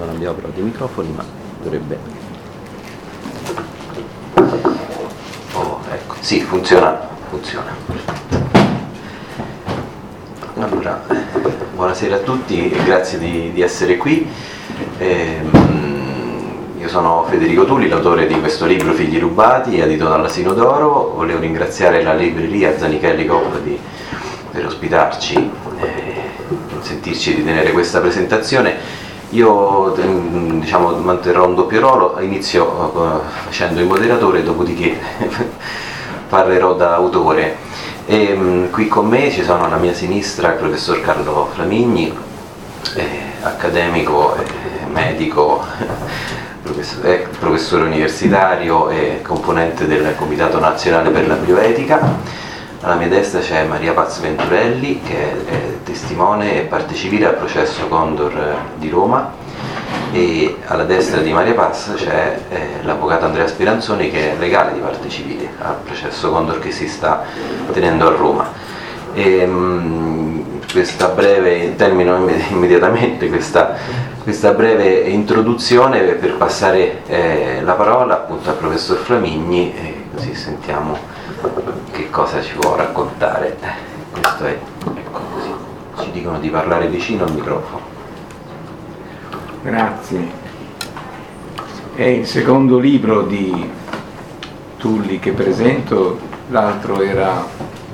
non abbiamo però dei microfoni, ma dovrebbe... Oh, ecco, sì, funziona. Allora, buonasera a tutti e grazie di essere qui. Io sono Federico Tulli, l'autore di questo libro Figli rubati, edito dall'Asino d'Oro. Volevo ringraziare la libreria Zanichelli Coop per ospitarci, consentirci di tenere questa presentazione. Io manterrò un doppio ruolo, inizio facendo il moderatore, dopodiché parlerò da autore. Qui con me ci sono alla mia sinistra il professor Carlo Flamigni, accademico, medico, professore universitario e componente del Comitato Nazionale per la Bioetica. Alla mia destra c'è Maria Paz Venturelli, che è testimone e parte civile al processo Condor di Roma, e alla destra di Maria Paz c'è l'avvocato Andrea Speranzoni, che è legale di parte civile al processo Condor che si sta tenendo a Roma. Questa breve, termino immediatamente questa breve introduzione per passare la parola appunto al professor Flamigni, così sentiamo che cosa ci può raccontare. Questo è, ecco così, ci dicono di parlare vicino al microfono. Grazie. È il secondo libro di Tulli che presento, l'altro era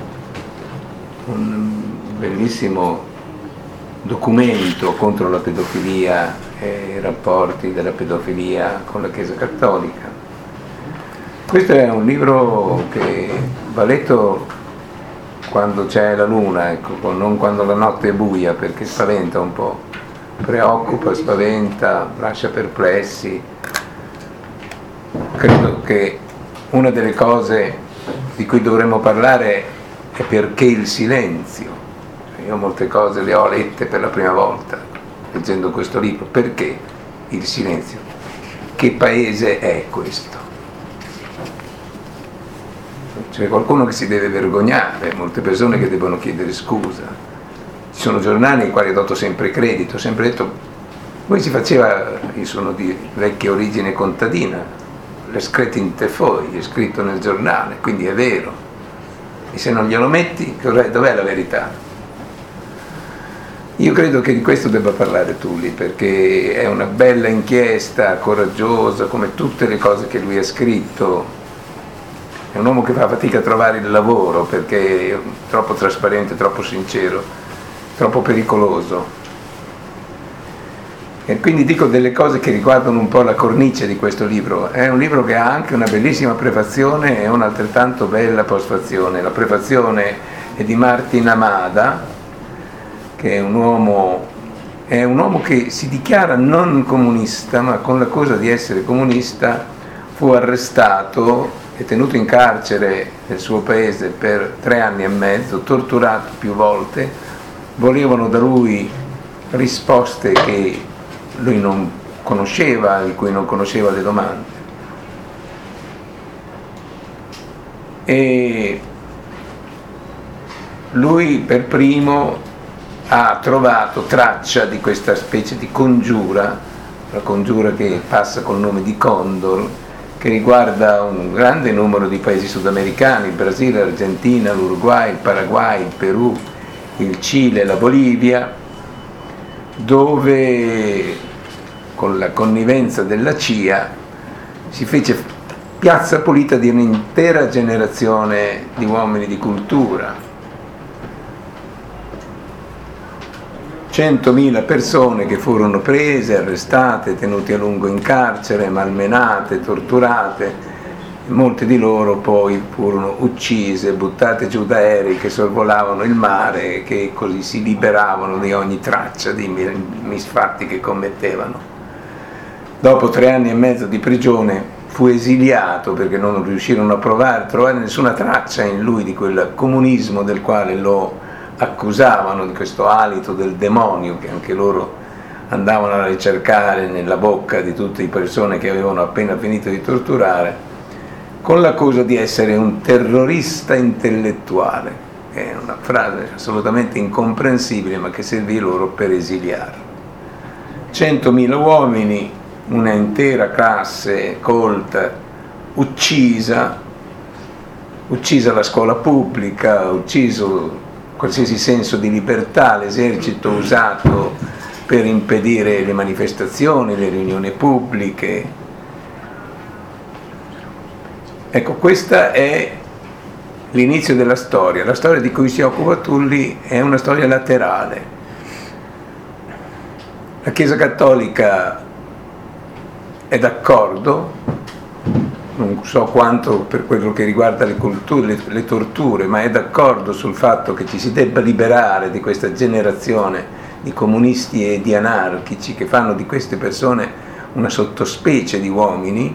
un bellissimo documento contro la pedofilia e i rapporti della pedofilia con la Chiesa Cattolica. Questo è un libro che va letto quando c'è la luna, ecco, non quando la notte è buia, perché spaventa un po', preoccupa, spaventa, lascia perplessi. Credo che una delle cose di cui dovremmo parlare è perché il silenzio. Io molte cose le ho lette per la prima volta leggendo questo libro. Perché il silenzio? Che paese è questo? C'è qualcuno che si deve vergognare, molte persone che devono chiedere scusa. Ci sono giornali ai quali ho dato sempre credito, ho sempre detto, voi si faceva, io sono di vecchia origine contadina, l'escret in te foi, è scritto nel giornale, quindi è vero. E se non glielo metti, dov'è la verità? Io credo che di questo debba parlare Tulli, perché è una bella inchiesta, coraggiosa, come tutte le cose che lui ha scritto. È un uomo che fa fatica a trovare il lavoro, perché è troppo trasparente, troppo sincero, troppo pericoloso. E quindi dico delle cose che riguardano un po' la cornice di questo libro. È un libro che ha anche una bellissima prefazione e un'altrettanto bella postfazione. La prefazione è di Martin Amada, che è un uomo che si dichiara non comunista, ma con l'accusa di essere comunista fu arrestato e tenuto in carcere nel suo paese per 3 anni e mezzo, torturato più volte. Volevano da lui risposte che lui non conosceva, di cui non conosceva le domande. E lui per primo ha trovato traccia di questa specie di congiura, la congiura che passa col nome di Condor, che riguarda un grande numero di paesi sudamericani, il Brasile, l'Argentina, l'Uruguay, il Paraguay, il Perù, il Cile, la Bolivia, dove con la connivenza della CIA si fece piazza pulita di un'intera generazione di uomini di cultura. 100.000 persone che furono prese, arrestate, tenute a lungo in carcere, malmenate, torturate. Molte di loro poi furono uccise, buttate giù da aerei che sorvolavano il mare e che così si liberavano di ogni traccia di misfatti che commettevano. Dopo 3 anni e mezzo di prigione fu esiliato perché non riuscirono a trovare nessuna traccia in lui di quel comunismo del quale lo accusavano, di questo alito del demonio che anche loro andavano a ricercare nella bocca di tutte le persone che avevano appena finito di torturare, con l'accusa di essere un terrorista intellettuale, che è una frase assolutamente incomprensibile ma che servì loro per esiliarlo. 100.000 uomini, una intera classe colta uccisa la scuola pubblica, ucciso qualsiasi senso di libertà, l'esercito usato per impedire le manifestazioni, le riunioni pubbliche. Ecco, questa è l'inizio della storia. La storia di cui si occupa Tulli è una storia laterale. La Chiesa Cattolica è d'accordo, non so quanto per quello che riguarda le torture, ma è d'accordo sul fatto che ci si debba liberare di questa generazione di comunisti e di anarchici che fanno di queste persone una sottospecie di uomini,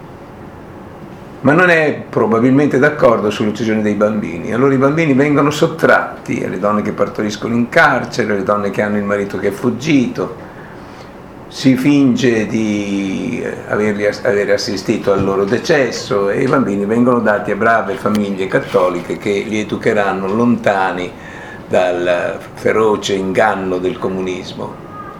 ma non è probabilmente d'accordo sull'uccisione dei bambini. Allora i bambini vengono sottratti alle donne che partoriscono in carcere, alle donne che hanno il marito che è fuggito. Si finge di aver assistito al loro decesso e i bambini vengono dati a brave famiglie cattoliche che li educheranno lontani dal feroce inganno del comunismo.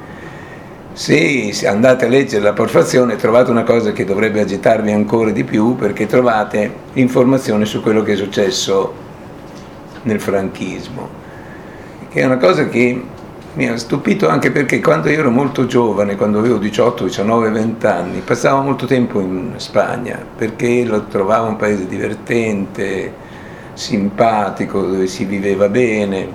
Se andate a leggere la prefazione trovate una cosa che dovrebbe agitarvi ancora di più, perché trovate informazioni su quello che è successo nel franchismo, che è una cosa che mi ha stupito, anche perché quando io ero molto giovane, quando avevo 18, 19, 20 anni, passavo molto tempo in Spagna perché lo trovavo un paese divertente, simpatico, dove si viveva bene,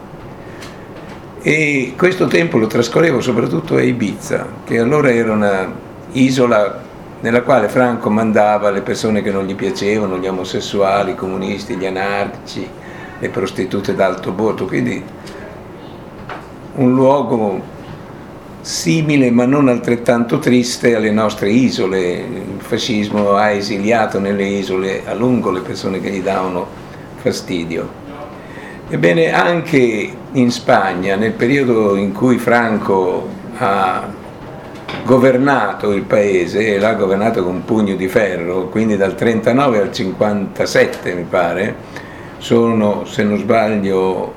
e questo tempo lo trascorrevo soprattutto a Ibiza, che allora era una isola nella quale Franco mandava le persone che non gli piacevano, gli omosessuali, i comunisti, gli anarchici, le prostitute d'alto bordo, quindi un luogo simile ma non altrettanto triste alle nostre isole. Il fascismo ha esiliato nelle isole a lungo le persone che gli davano fastidio. Ebbene, anche in Spagna, nel periodo in cui Franco ha governato il paese, e l'ha governato con un pugno di ferro, quindi dal 39 al 57 mi pare, sono, se non sbaglio,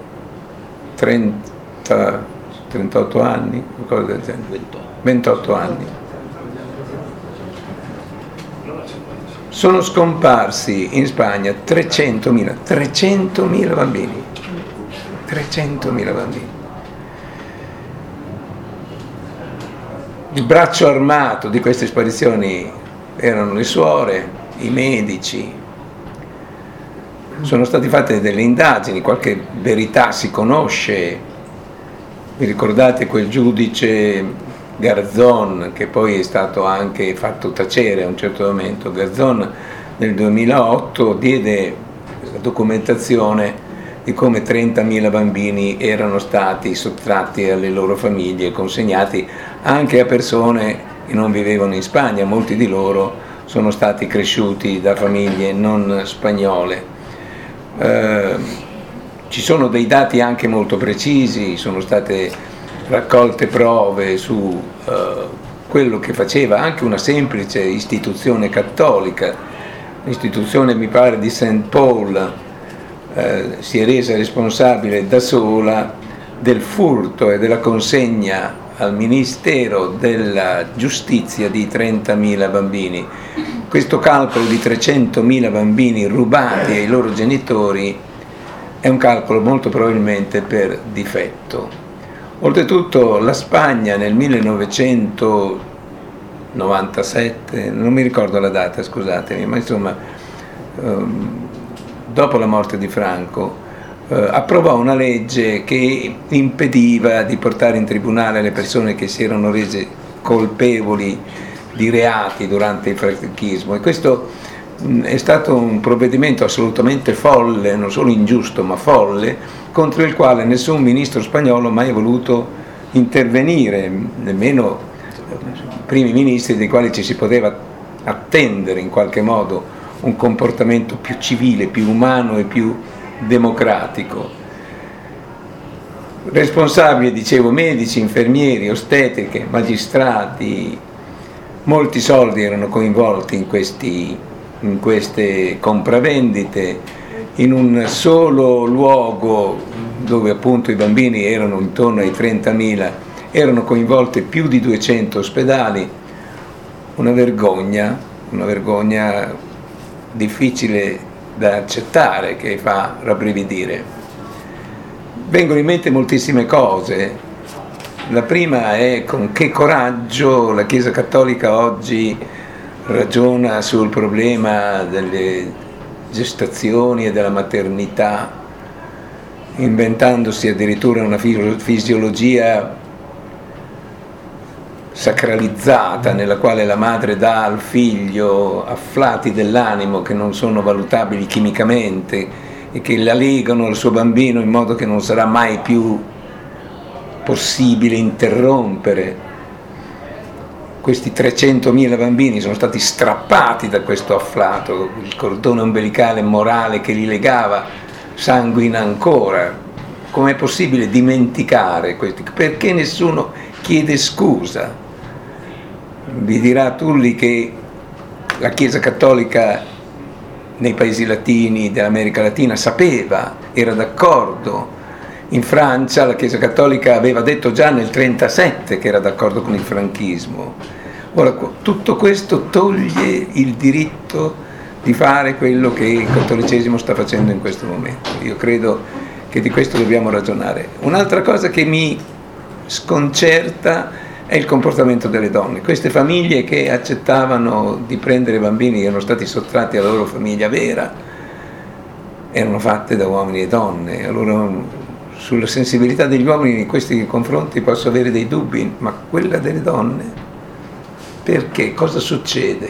38 anni, qualcosa del genere. 28 anni. Sono scomparsi in Spagna 300.000 bambini. 300.000 bambini. Il braccio armato di queste sparizioni erano le suore, i medici. Sono state fatte delle indagini, qualche verità si conosce. Vi ricordate quel giudice Garzón, che poi è stato anche fatto tacere a un certo momento? Garzón nel 2008 diede la documentazione di come 30.000 bambini erano stati sottratti alle loro famiglie e consegnati anche a persone che non vivevano in Spagna. Molti di loro sono stati cresciuti da famiglie non spagnole. Ci sono dei dati anche molto precisi, sono state raccolte prove su quello che faceva anche una semplice istituzione cattolica. L'istituzione, mi pare, di St. Paul si è resa responsabile da sola del furto e della consegna al Ministero della Giustizia di 30.000 bambini. Questo calcolo di 300.000 bambini rubati ai loro genitori è un calcolo molto probabilmente per difetto. Oltretutto la Spagna nel 1997, non mi ricordo la data, scusatemi, ma insomma dopo la morte di Franco approvò una legge che impediva di portare in tribunale le persone che si erano rese colpevoli di reati durante il franchismo, e questo è stato un provvedimento assolutamente folle, non solo ingiusto ma folle, contro il quale nessun ministro spagnolo ha mai voluto intervenire, nemmeno i primi ministri dei quali ci si poteva attendere in qualche modo un comportamento più civile, più umano e più democratico. Responsabili, dicevo, medici, infermieri, ostetriche, magistrati, molti soldi erano coinvolti in queste compravendite, in un solo luogo dove appunto i bambini erano intorno ai 30.000 erano coinvolte più di 200 ospedali, una vergogna difficile da accettare, che fa rabbrividire. Vengono in mente moltissime cose. La prima è con che coraggio la Chiesa Cattolica oggi ragiona sul problema delle gestazioni e della maternità, inventandosi addirittura una fisiologia sacralizzata nella quale la madre dà al figlio afflati dell'animo che non sono valutabili chimicamente e che la legano al suo bambino in modo che non sarà mai più possibile interrompere. Questi 300.000 bambini sono stati strappati da questo afflato, il cordone ombelicale morale che li legava sanguina ancora. Com'è possibile dimenticare questi? Perché nessuno chiede scusa? Vi dirà Tulli che la Chiesa Cattolica nei paesi latini dell'America Latina sapeva, era d'accordo. In Francia la Chiesa Cattolica aveva detto già nel 1937 che era d'accordo con il franchismo. Ora, tutto questo toglie il diritto di fare quello che il cattolicesimo sta facendo in questo momento. Io credo che di questo dobbiamo ragionare. Un'altra cosa che mi sconcerta è il comportamento delle donne. Queste famiglie che accettavano di prendere bambini che erano stati sottratti alla loro famiglia vera erano fatte da uomini e donne. Allora sulla sensibilità degli uomini in questi confronti posso avere dei dubbi, ma quella delle donne? Perché? Cosa succede?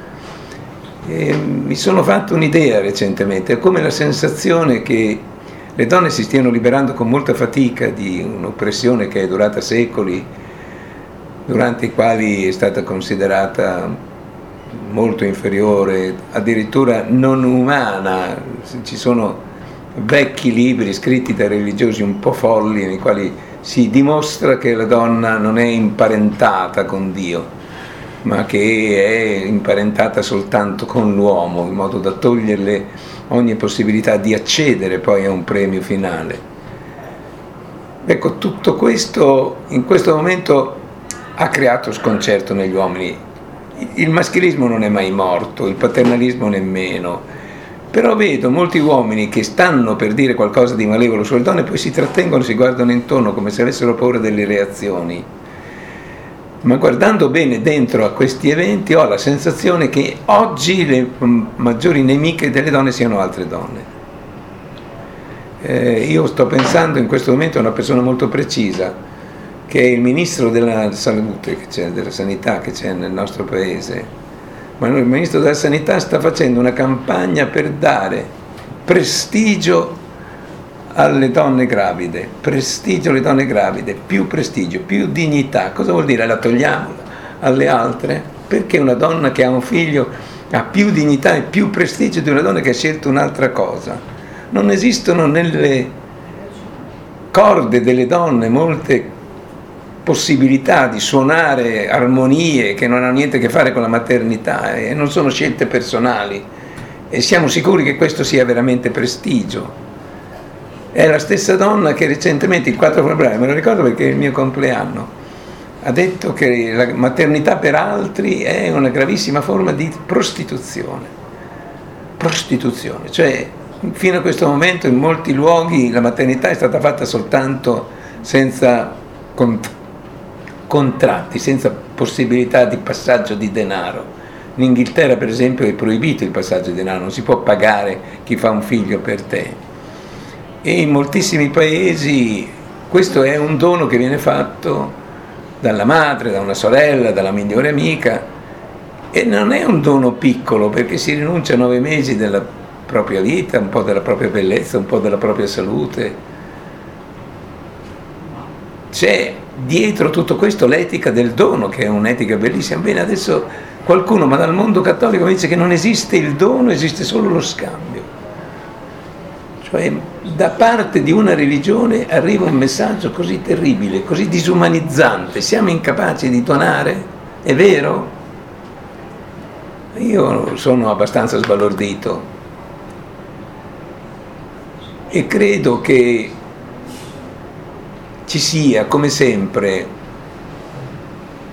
Mi sono fatto un'idea recentemente, è come la sensazione che le donne si stiano liberando con molta fatica di un'oppressione che è durata secoli, durante i quali è stata considerata molto inferiore, addirittura non umana. Ci sono vecchi libri scritti da religiosi un po' folli nei quali si dimostra che la donna non è imparentata con Dio, ma che è imparentata soltanto con l'uomo, in modo da toglierle ogni possibilità di accedere poi a un premio finale. Ecco, tutto questo in questo momento ha creato sconcerto negli uomini. Il maschilismo non è mai morto, il paternalismo nemmeno. Però vedo molti uomini che stanno per dire qualcosa di malevolo sulle donne, poi si trattengono, si guardano intorno come se avessero paura delle reazioni. Ma guardando bene dentro a questi eventi ho la sensazione che oggi le maggiori nemiche delle donne siano altre donne. Io sto pensando in questo momento a una persona molto precisa, che è il ministro della salute, della sanità che c'è nel nostro paese. Ma il Ministro della Sanità sta facendo una campagna per dare prestigio alle donne gravide, prestigio alle donne gravide, più prestigio, più dignità. Cosa vuol dire? La togliamo alle altre? Perché una donna che ha un figlio ha più dignità e più prestigio di una donna che ha scelto un'altra cosa? Non esistono nelle corde delle donne molte possibilità di suonare armonie che non hanno niente a che fare con la maternità e non sono scelte personali, e siamo sicuri che questo sia veramente prestigio. È la stessa donna che recentemente, il 4 febbraio, me lo ricordo perché è il mio compleanno, ha detto che la maternità per altri è una gravissima forma di prostituzione, cioè fino a questo momento in molti luoghi la maternità è stata fatta soltanto senza contratti, senza possibilità di passaggio di denaro. In Inghilterra per esempio è proibito il passaggio di denaro, non si può pagare chi fa un figlio per te, e in moltissimi paesi questo è un dono che viene fatto dalla madre, da una sorella, dalla migliore amica, e non è un dono piccolo, perché si rinuncia a 9 mesi della propria vita, un po' della propria bellezza, un po' della propria salute. C'è dietro tutto questo l'etica del dono, che è un'etica bellissima. Bene, adesso qualcuno, ma dal mondo cattolico, mi dice che non esiste il dono, esiste solo lo scambio. Cioè da parte di una religione arriva un messaggio così terribile, così disumanizzante. Siamo incapaci di donare? È vero? Io sono abbastanza sbalordito e credo che ci sia, come sempre,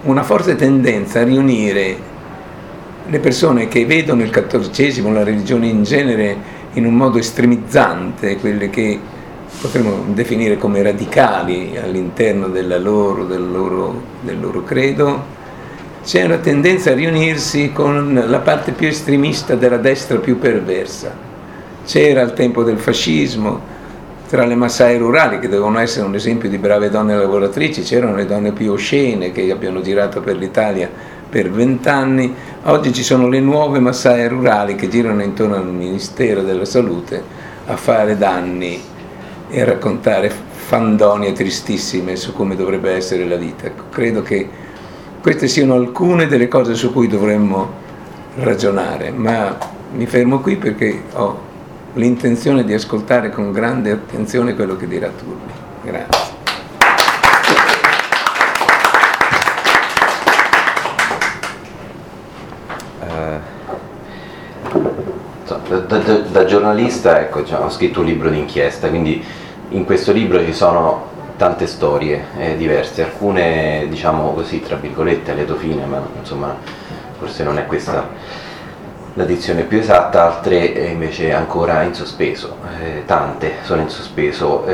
una forte tendenza a riunire le persone che vedono il cattolicesimo, la religione in genere, in un modo estremizzante, quelle che potremmo definire come radicali all'interno del loro credo. C'è una tendenza a riunirsi con la parte più estremista della destra più perversa. C'era al tempo del fascismo, tra le massaie rurali, che devono essere un esempio di brave donne lavoratrici, c'erano le donne più oscene che abbiano girato per l'Italia per 20 anni. Oggi ci sono le nuove massaie rurali che girano intorno al Ministero della Salute a fare danni e a raccontare fandonie tristissime su come dovrebbe essere la vita. Credo che queste siano alcune delle cose su cui dovremmo ragionare, ma mi fermo qui perché ho l'intenzione di ascoltare con grande attenzione quello che dirà Turri. Grazie. Da giornalista, ecco, ho scritto un libro d'inchiesta, quindi in questo libro ci sono tante storie diverse, alcune diciamo così tra virgolette a lieto fine, ma insomma forse non è questa la dizione più esatta, altre invece ancora in sospeso, tante sono in sospeso.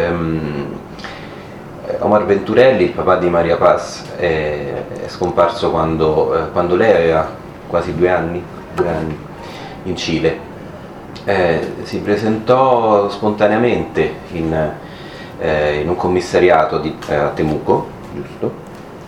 Omar Venturelli, il papà di Maria Paz, è scomparso quando lei aveva quasi 2 anni in Cile. Si presentò spontaneamente in un commissariato a Temuco, giusto?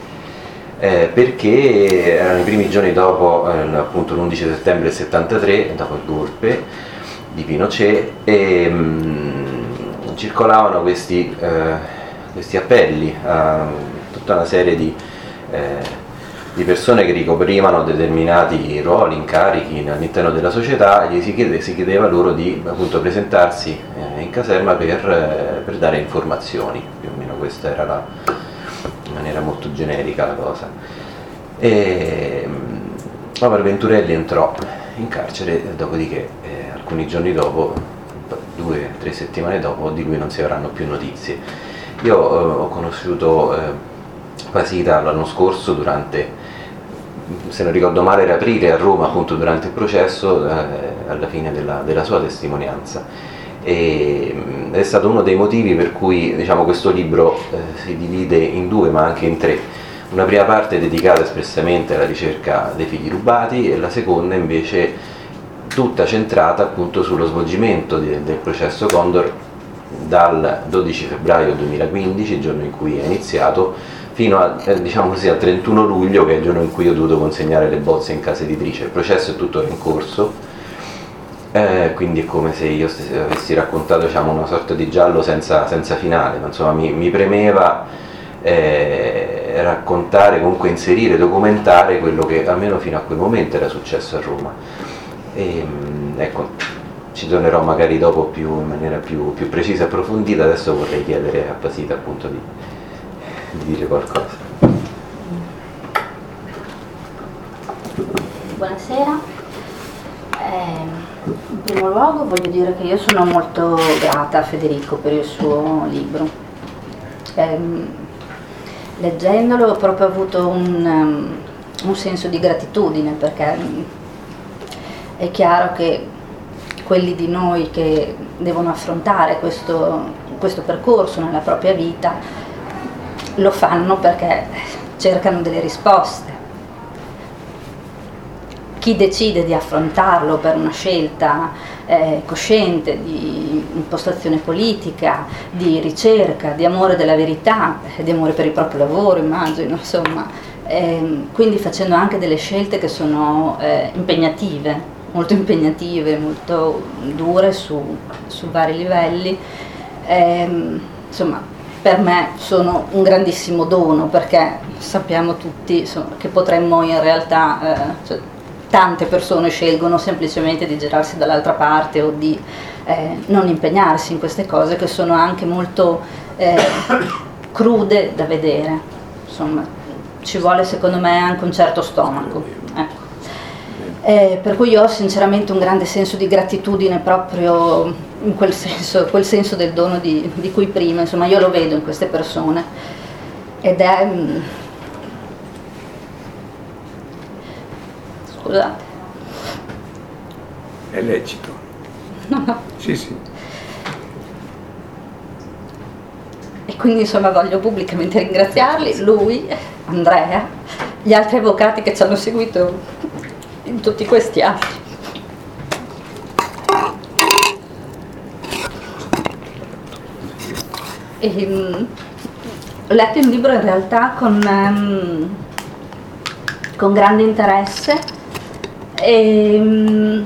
Perché erano i primi giorni dopo appunto l'11 settembre del 73, dopo il golpe di Pinochet, e circolavano questi appelli a tutta una serie di persone che ricoprivano determinati ruoli, incarichi all'interno della società, e si chiedeva loro di appunto presentarsi in caserma per dare informazioni. Più o meno questa era in maniera molto generica la cosa. E Omar Venturelli entrò in carcere, dopodiché alcuni giorni dopo, 2-3 settimane dopo, di lui non si avranno più notizie. Io ho conosciuto Pasita l'anno scorso durante, se non ricordo male era aprile, a Roma, appunto durante il processo, alla fine della sua testimonianza, ed è stato uno dei motivi per cui diciamo questo libro si divide in 2 ma anche in 3. Una prima parte dedicata espressamente alla ricerca dei figli rubati e la seconda invece tutta centrata appunto sullo svolgimento del processo Condor dal 12 febbraio 2015, il giorno in cui è iniziato, fino a, diciamo così, al 31 luglio, che è il giorno in cui ho dovuto consegnare le bozze in casa editrice. Il processo è tuttora in corso, quindi è come se io avessi raccontato, diciamo, una sorta di giallo senza finale. Insomma, mi premeva raccontare, comunque inserire, documentare quello che almeno fino a quel momento era successo a Roma. Ecco, ci tornerò magari dopo in maniera più precisa e approfondita. Adesso vorrei chiedere a Pasita appunto di dire qualcosa. Buonasera. In primo luogo voglio dire che io sono molto grata a Federico per il suo libro. Leggendolo ho proprio avuto un senso di gratitudine, perché è chiaro che quelli di noi che devono affrontare questo percorso nella propria vita lo fanno perché cercano delle risposte. Chi decide di affrontarlo per una scelta cosciente di impostazione politica, di ricerca, di amore della verità, di amore per il proprio lavoro, immagino, insomma, quindi facendo anche delle scelte che sono impegnative, molto dure su vari livelli, insomma, per me sono un grandissimo dono, perché sappiamo tutti insomma, che potremmo in realtà, tante persone scelgono semplicemente di girarsi dall'altra parte o di non impegnarsi in queste cose che sono anche molto crude da vedere. Insomma, ci vuole secondo me anche un certo stomaco. Ecco. Per cui io ho sinceramente un grande senso di gratitudine proprio in quel senso del dono di cui prima, insomma io lo vedo in queste persone ed è scusate. È lecito. No. Sì, sì. E quindi insomma voglio pubblicamente ringraziarli, lui, Andrea, gli altri avvocati che ci hanno seguito in tutti questi anni. Ho letto il libro in realtà con grande interesse e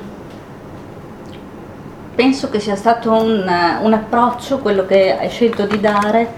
penso che sia stato un approccio, quello che hai scelto di dare,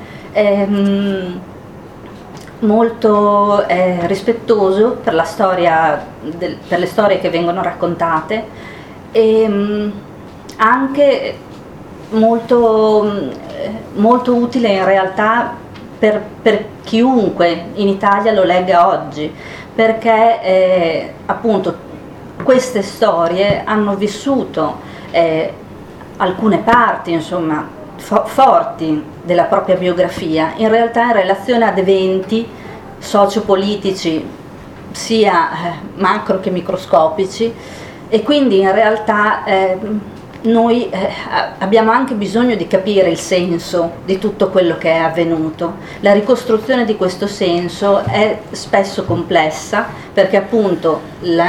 molto rispettoso per la storia, per le storie che vengono raccontate, e anche molto, molto utile in realtà per chiunque in Italia lo legga oggi, perché appunto queste storie hanno vissuto alcune parti, insomma, forti della propria biografia, in realtà in relazione ad eventi sociopolitici sia macro che microscopici, e quindi in realtà noi abbiamo anche bisogno di capire il senso di tutto quello che è avvenuto. La ricostruzione di questo senso è spesso complessa, perché appunto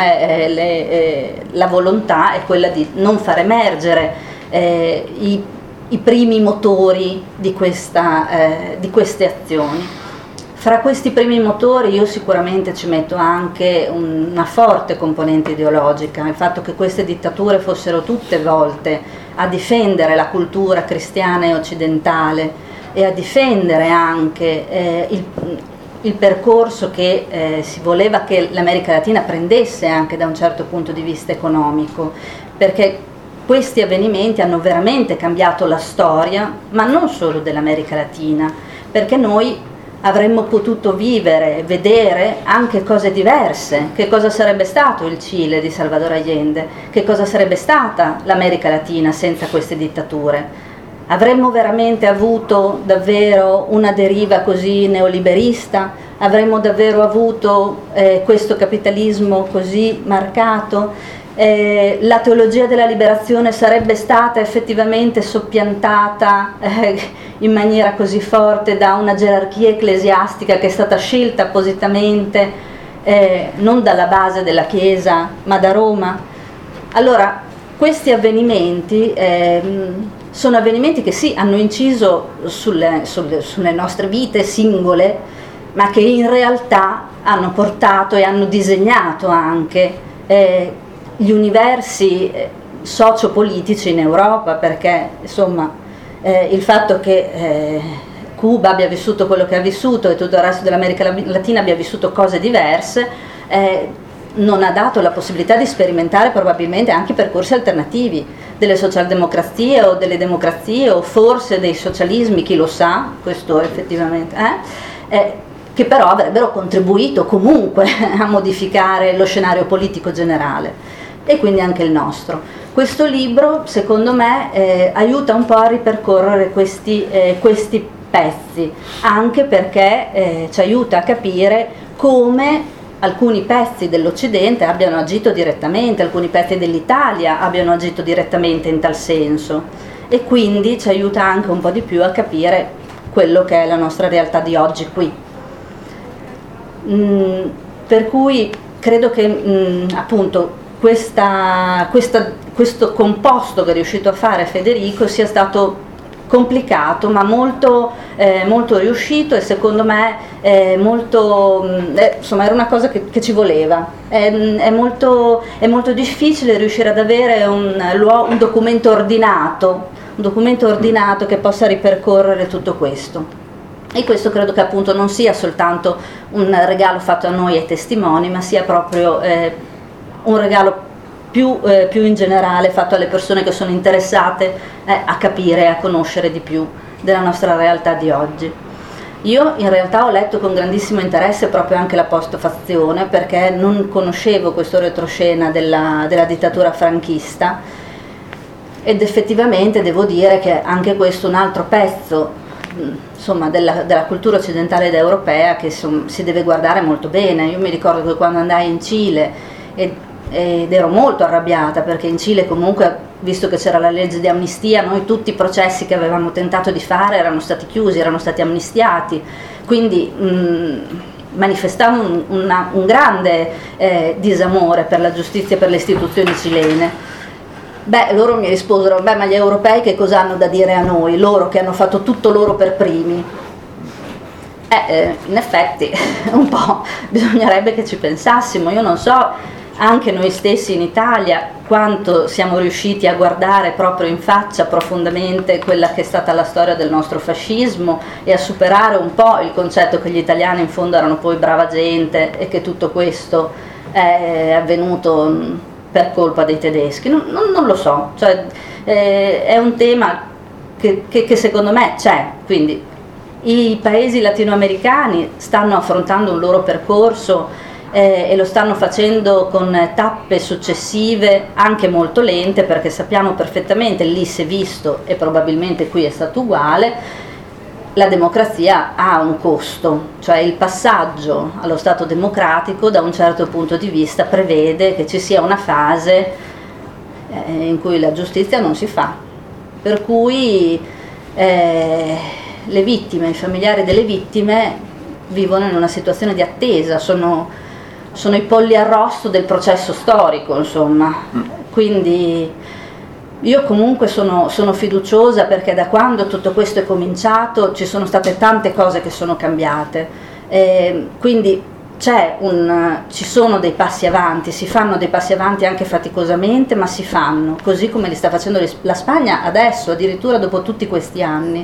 la volontà è quella di non far emergere i primi motori di queste azioni. Fra questi primi motori io sicuramente ci metto anche una forte componente ideologica, il fatto che queste dittature fossero tutte volte a difendere la cultura cristiana e occidentale e a difendere anche il percorso che si voleva che l'America Latina prendesse anche da un certo punto di vista economico, perché questi avvenimenti hanno veramente cambiato la storia, ma non solo dell'America Latina, perché noi avremmo potuto vivere, vedere anche cose diverse. Che cosa sarebbe stato il Cile di Salvador Allende? Che cosa sarebbe stata l'America Latina senza queste dittature? Avremmo veramente avuto davvero una deriva così neoliberista? Avremmo davvero avuto questo capitalismo così marcato? La teologia della liberazione sarebbe stata effettivamente soppiantata in maniera così forte da una gerarchia ecclesiastica che è stata scelta appositamente non dalla base della Chiesa ma da Roma? Allora, questi avvenimenti sono avvenimenti che sì, hanno inciso sulle nostre vite singole, ma che in realtà hanno portato e hanno disegnato anche gli universi sociopolitici in Europa, perché insomma il fatto che Cuba abbia vissuto quello che ha vissuto e tutto il resto dell'America Latina abbia vissuto cose diverse non ha dato la possibilità di sperimentare probabilmente anche percorsi alternativi delle socialdemocrazie o delle democrazie o forse dei socialismi, chi lo sa, questo effettivamente che però avrebbero contribuito comunque a modificare lo scenario politico generale, e quindi anche il nostro. Questo libro, secondo me, aiuta un po' a ripercorrere questi pezzi, anche perché ci aiuta a capire come alcuni pezzi dell'Occidente abbiano agito direttamente, alcuni pezzi dell'Italia abbiano agito direttamente in tal senso, e quindi ci aiuta anche un po' di più a capire quello che è la nostra realtà di oggi qui. Per cui credo che appunto questo composto che è riuscito a fare Federico sia stato complicato ma molto riuscito, e secondo me insomma era una cosa che ci voleva. È molto difficile riuscire ad avere un documento ordinato che possa ripercorrere tutto questo. E questo credo che appunto non sia soltanto un regalo fatto a noi ai testimoni, ma sia proprio un regalo più in generale fatto alle persone che sono interessate a capire e a conoscere di più della nostra realtà di oggi. Io in realtà ho letto con grandissimo interesse proprio anche la postfazione, perché non conoscevo questo retroscena della dittatura franchista, ed effettivamente devo dire che anche questo è un altro pezzo insomma della cultura occidentale ed europea che si deve guardare molto bene. Io mi ricordo che quando andai in Cile e ed ero molto arrabbiata, perché in Cile comunque, visto che c'era la legge di amnistia, noi tutti i processi che avevamo tentato di fare erano stati chiusi, erano stati amnistiati, quindi manifestavo un grande disamore per la giustizia e per le istituzioni cilene. Loro mi risposero: ma gli europei che cosa hanno da dire a noi, loro che hanno fatto tutto loro per primi? In effetti un po' bisognerebbe che ci pensassimo. Io non so, anche noi stessi in Italia, quanto siamo riusciti a guardare proprio in faccia profondamente quella che è stata la storia del nostro fascismo e a superare un po' il concetto che gli italiani in fondo erano poi brava gente e che tutto questo è avvenuto per colpa dei tedeschi. Non lo so, cioè, è un tema che secondo me c'è, quindi i paesi latinoamericani stanno affrontando un loro percorso e lo stanno facendo con tappe successive anche molto lente, perché sappiamo perfettamente, lì si è visto e probabilmente qui è stato uguale, la democrazia ha un costo, cioè il passaggio allo Stato democratico da un certo punto di vista prevede che ci sia una fase in cui la giustizia non si fa, per cui le vittime, i familiari delle vittime vivono in una situazione di attesa, sono i polli arrosto del processo storico, insomma. Quindi io comunque sono fiduciosa, perché da quando tutto questo è cominciato ci sono state tante cose che sono cambiate, quindi ci sono dei passi avanti, si fanno dei passi avanti anche faticosamente, ma si fanno, così come li sta facendo la Spagna adesso, addirittura dopo tutti questi anni.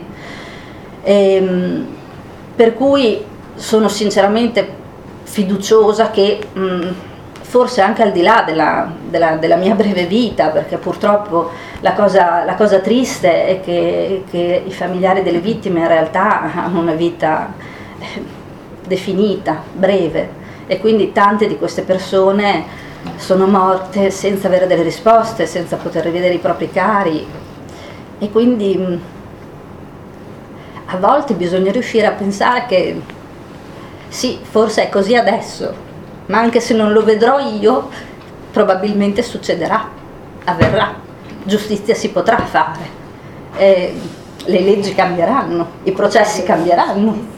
Per cui sono sinceramente fiduciosa che forse anche al di là della mia breve vita, perché purtroppo la cosa triste è che i familiari delle vittime in realtà hanno una vita definita, breve, e quindi tante di queste persone sono morte senza avere delle risposte, senza poter rivedere i propri cari, e quindi a volte bisogna riuscire a pensare che sì, forse è così adesso, ma anche se non lo vedrò io, probabilmente succederà, avverrà, giustizia si potrà fare, le leggi cambieranno, i processi cambieranno.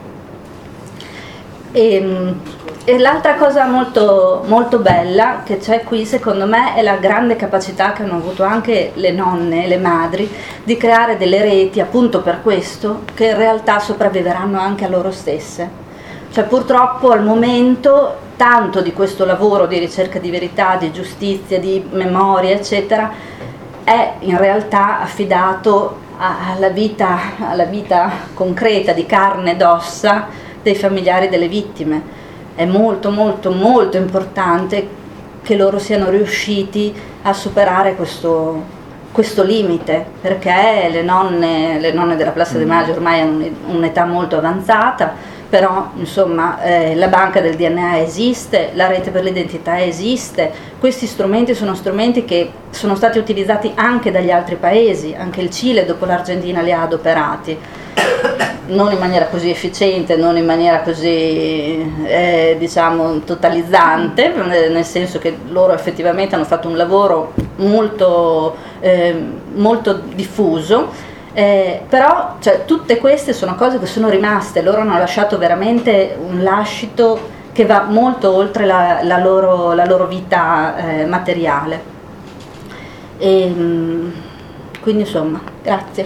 E l'altra cosa molto, molto bella che c'è qui, secondo me, è la grande capacità che hanno avuto anche le nonne e le madri di creare delle reti, appunto per questo, che in realtà sopravviveranno anche a loro stesse. Cioè, purtroppo al momento tanto di questo lavoro di ricerca di verità, di giustizia, di memoria, eccetera, è in realtà affidato alla vita concreta, di carne ed ossa dei familiari delle vittime. È molto molto molto importante che loro siano riusciti a superare questo limite, perché le nonne della Plaza de Maggio ormai hanno un'età molto avanzata, però insomma la banca del DNA esiste, la rete per l'identità esiste, questi strumenti sono strumenti che sono stati utilizzati anche dagli altri paesi, anche il Cile dopo l'Argentina li ha adoperati, non in maniera così efficiente, non in maniera così diciamo totalizzante, nel senso che loro effettivamente hanno fatto un lavoro molto, molto diffuso. Però cioè, tutte queste sono cose che sono rimaste, loro hanno lasciato veramente un lascito che va molto oltre la loro vita materiale. Quindi insomma, grazie.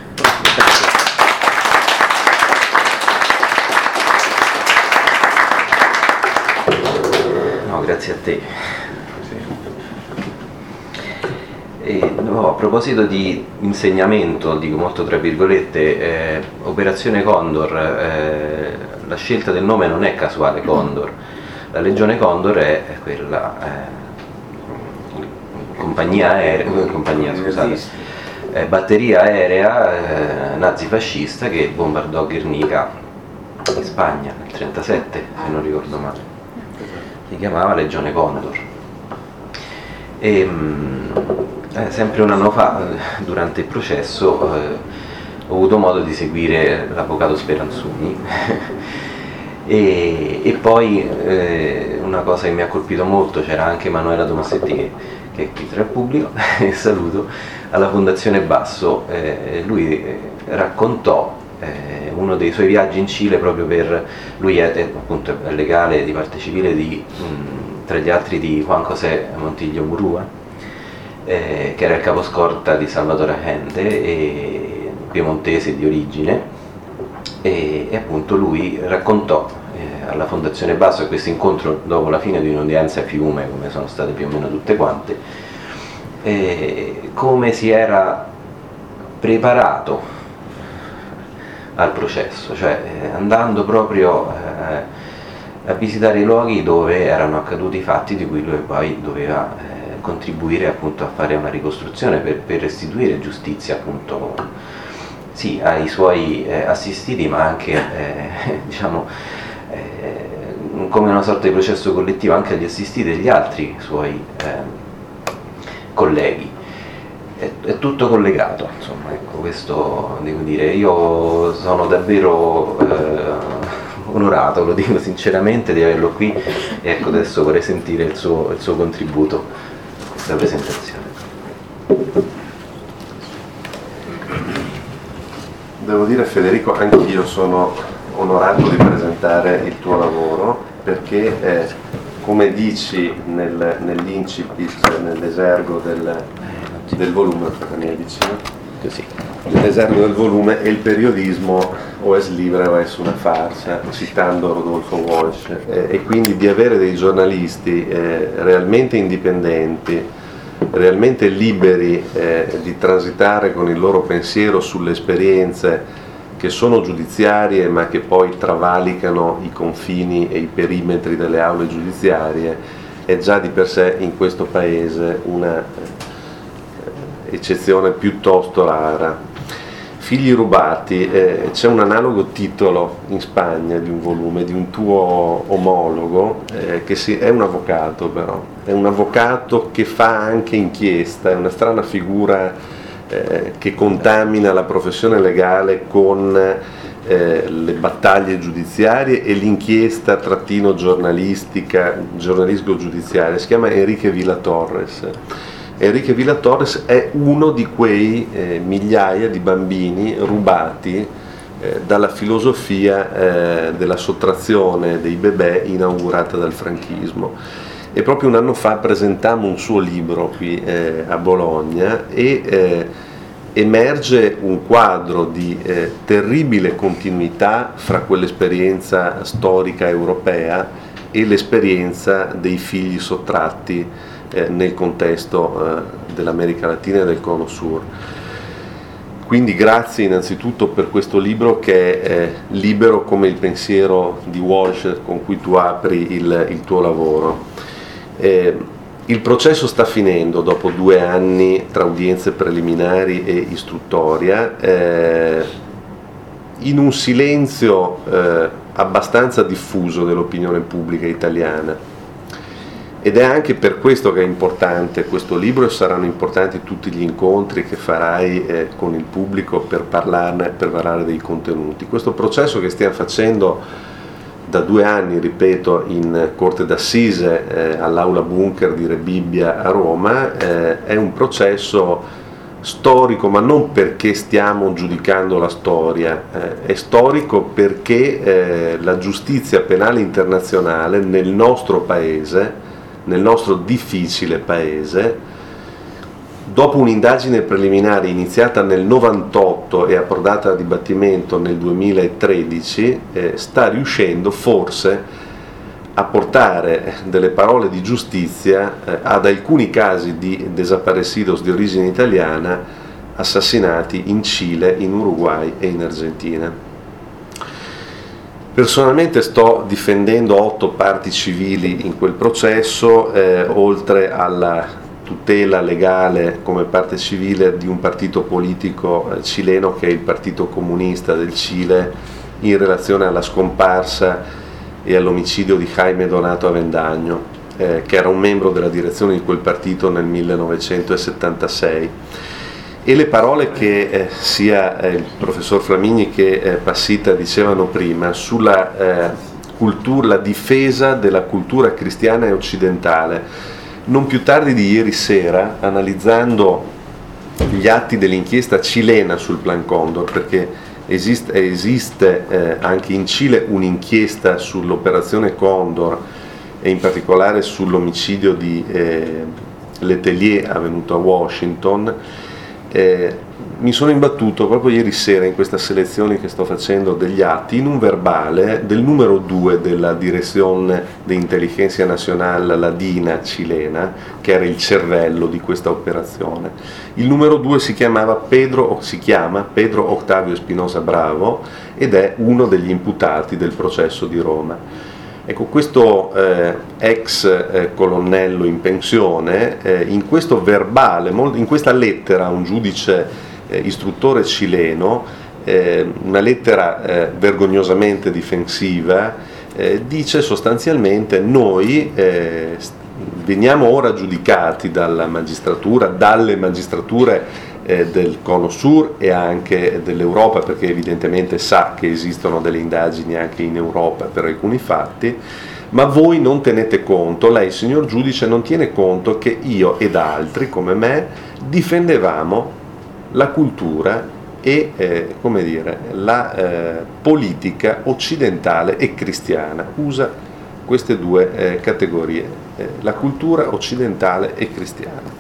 No, grazie a te. A proposito di insegnamento, dico molto tra virgolette, Operazione Condor, la scelta del nome non è casuale, Condor. La Legione Condor è quella batteria aerea nazifascista che bombardò Guernica in Spagna nel 1937, se non ricordo male. Si chiamava Legione Condor. Sempre un anno fa, durante il processo, ho avuto modo di seguire l'avvocato Speranzoni e poi una cosa che mi ha colpito molto, c'era anche Manuela Tomassetti che è qui tra il pubblico, e saluto, alla Fondazione Basso. Lui raccontò uno dei suoi viaggi in Cile proprio per, lui è appunto è legale di parte civile tra gli altri di Juan José Montiglio Murúa, che era il caposcorta di Salvatore Allende, e piemontese di origine, e appunto lui raccontò alla Fondazione Basso, e questo incontro dopo la fine di un'udienza a Fiume, come sono state più o meno tutte quante, come si era preparato al processo, cioè andando proprio a visitare i luoghi dove erano accaduti i fatti di cui lui poi doveva contribuire appunto a fare una ricostruzione per restituire giustizia appunto sì ai suoi assistiti, ma anche diciamo come una sorta di processo collettivo anche agli assistiti e agli altri suoi colleghi. È tutto collegato, insomma, ecco, questo devo dire. Io sono davvero onorato, lo dico sinceramente, di averlo qui, e ecco, adesso vorrei sentire il suo contributo a questa presentazione. Devo dire, Federico, anch'io sono onorato di presentare il tuo lavoro, perché come dici nell'incipit, nell'esergo del volume, Così. l'esergo del volume, è il periodismo o es libre o es una farsa, citando Rodolfo Walsh, e quindi di avere dei giornalisti realmente indipendenti, realmente liberi di transitare con il loro pensiero sulle esperienze che sono giudiziarie ma che poi travalicano i confini e i perimetri delle aule giudiziarie, è già di per sé in questo paese una eccezione piuttosto rara. Figli rubati, c'è un analogo titolo in Spagna di un volume di un tuo omologo, è un avvocato, però è un avvocato che fa anche inchiesta, è una strana figura che contamina la professione legale con le battaglie giudiziarie e l'inchiesta trattino giornalistico-giudiziaria. Si chiama Enrique Villa-Torres. Enrique Villa-Torres è uno di quei migliaia di bambini rubati dalla filosofia della sottrazione dei bebè inaugurata dal franchismo. E proprio un anno fa presentammo un suo libro qui a Bologna, e emerge un quadro di terribile continuità fra quell'esperienza storica europea e l'esperienza dei figli sottratti nel contesto dell'America Latina e del Cono Sur. Quindi grazie innanzitutto per questo libro, che è libero come il pensiero di Walsh con cui tu apri il tuo lavoro. Il processo sta finendo dopo 2 anni tra udienze preliminari e istruttoria, in un silenzio abbastanza diffuso dell'opinione pubblica italiana. Ed è anche per questo che è importante questo libro, e saranno importanti tutti gli incontri che farai con il pubblico per parlare dei contenuti. Questo processo che stiamo facendo da 2 anni, ripeto, in Corte d'Assise all'Aula Bunker di Rebibbia a Roma, è un processo storico, ma non perché stiamo giudicando la storia, è storico perché la giustizia penale internazionale nel nostro paese, nel nostro difficile paese, dopo un'indagine preliminare iniziata nel 98 e approdata a dibattimento nel 2013, sta riuscendo forse a portare delle parole di giustizia ad alcuni casi di desaparecidos di origine italiana assassinati in Cile, in Uruguay e in Argentina. Personalmente sto difendendo 8 parti civili in quel processo, oltre alla tutela legale come parte civile di un partito politico cileno, che è il Partito Comunista del Cile, in relazione alla scomparsa e all'omicidio di Jaime Donato Avendaño, che era un membro della direzione di quel partito nel 1976. E le parole che sia il professor Flamigni che Passita dicevano prima sulla la difesa della cultura cristiana e occidentale. Non più tardi di ieri sera, analizzando gli atti dell'inchiesta cilena sul Plan Condor, perché esiste anche in Cile un'inchiesta sull'operazione Condor e in particolare sull'omicidio di Letelier avvenuto a Washington, mi sono imbattuto proprio ieri sera in questa selezione che sto facendo degli atti in un verbale del numero 2 della Dirección de Inteligencia Nacional, la DINA cilena, che era il cervello di questa operazione. Il numero 2 si chiama Pedro Octavio Espinosa Bravo ed è uno degli imputati del processo di Roma. Ecco, questo ex colonnello in pensione, in questo verbale, in questa lettera a un giudice istruttore cileno, una lettera vergognosamente difensiva, dice sostanzialmente: noi veniamo ora giudicati dalla magistratura, dalle magistrature del Cono Sur e anche dell'Europa, perché evidentemente sa che esistono delle indagini anche in Europa per alcuni fatti, ma voi non tenete conto, lei signor giudice non tiene conto che io ed altri come me difendevamo la cultura e la politica occidentale e cristiana. Usa queste due categorie, la cultura occidentale e cristiana.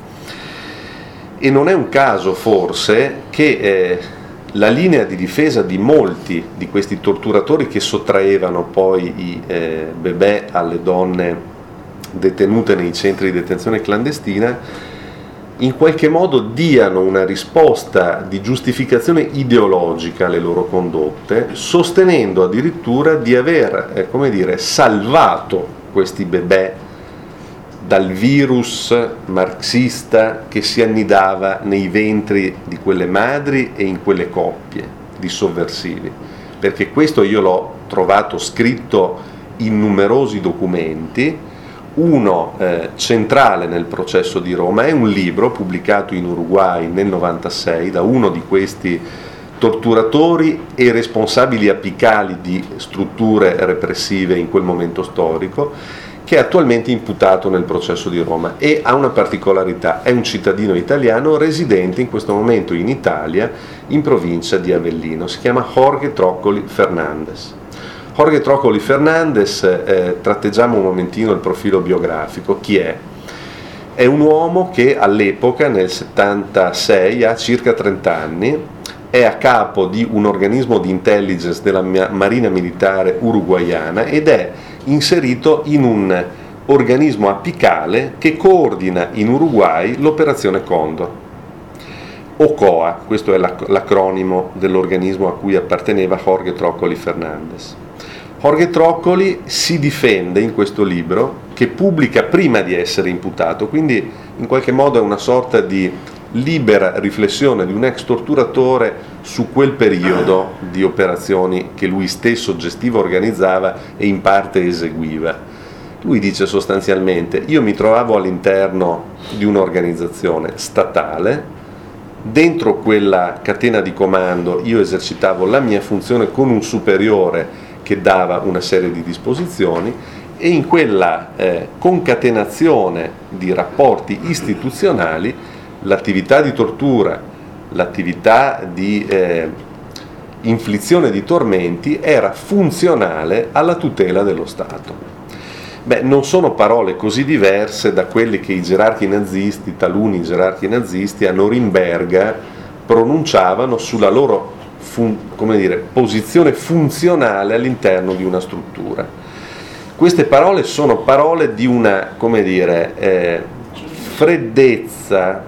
E non è un caso forse che la linea di difesa di molti di questi torturatori che sottraevano poi i bebè alle donne detenute nei centri di detenzione clandestina in qualche modo diano una risposta di giustificazione ideologica alle loro condotte, sostenendo addirittura di aver salvato questi bebè dal virus marxista che si annidava nei ventri di quelle madri e in quelle coppie di sovversivi, perché questo io l'ho trovato scritto in numerosi documenti. Uno centrale nel processo di Roma è un libro pubblicato in Uruguay nel 96 da uno di questi torturatori e responsabili apicali di strutture repressive in quel momento storico, che è attualmente imputato nel processo di Roma e ha una particolarità: è un cittadino italiano residente in questo momento in Italia, in provincia di Avellino. Si chiama Jorge Trócoli Fernández. Jorge Trócoli Fernández, tratteggiamo un momentino il profilo biografico. Chi è? È un uomo che all'epoca, nel 76, ha circa 30 anni, è a capo di un organismo di intelligence della Marina Militare uruguaiana ed è inserito in un organismo apicale che coordina in Uruguay l'operazione Condor, OCOA, questo è l'acronimo dell'organismo a cui apparteneva Jorge Trócoli Fernández. Jorge Trócoli si difende in questo libro, che pubblica prima di essere imputato, quindi in qualche modo è una sorta di libera riflessione di un ex torturatore su quel periodo di operazioni che lui stesso gestiva, organizzava e in parte eseguiva. Lui dice sostanzialmente: io mi trovavo all'interno di un'organizzazione statale, dentro quella catena di comando io esercitavo la mia funzione con un superiore che dava una serie di disposizioni e in quella concatenazione di rapporti istituzionali l'attività di tortura, l'attività di inflizione di tormenti era funzionale alla tutela dello Stato. Beh, non sono parole così diverse da quelle che i gerarchi nazisti, taluni gerarchi nazisti a Norimberga pronunciavano sulla loro posizione funzionale all'interno di una struttura. Queste parole sono parole di una freddezza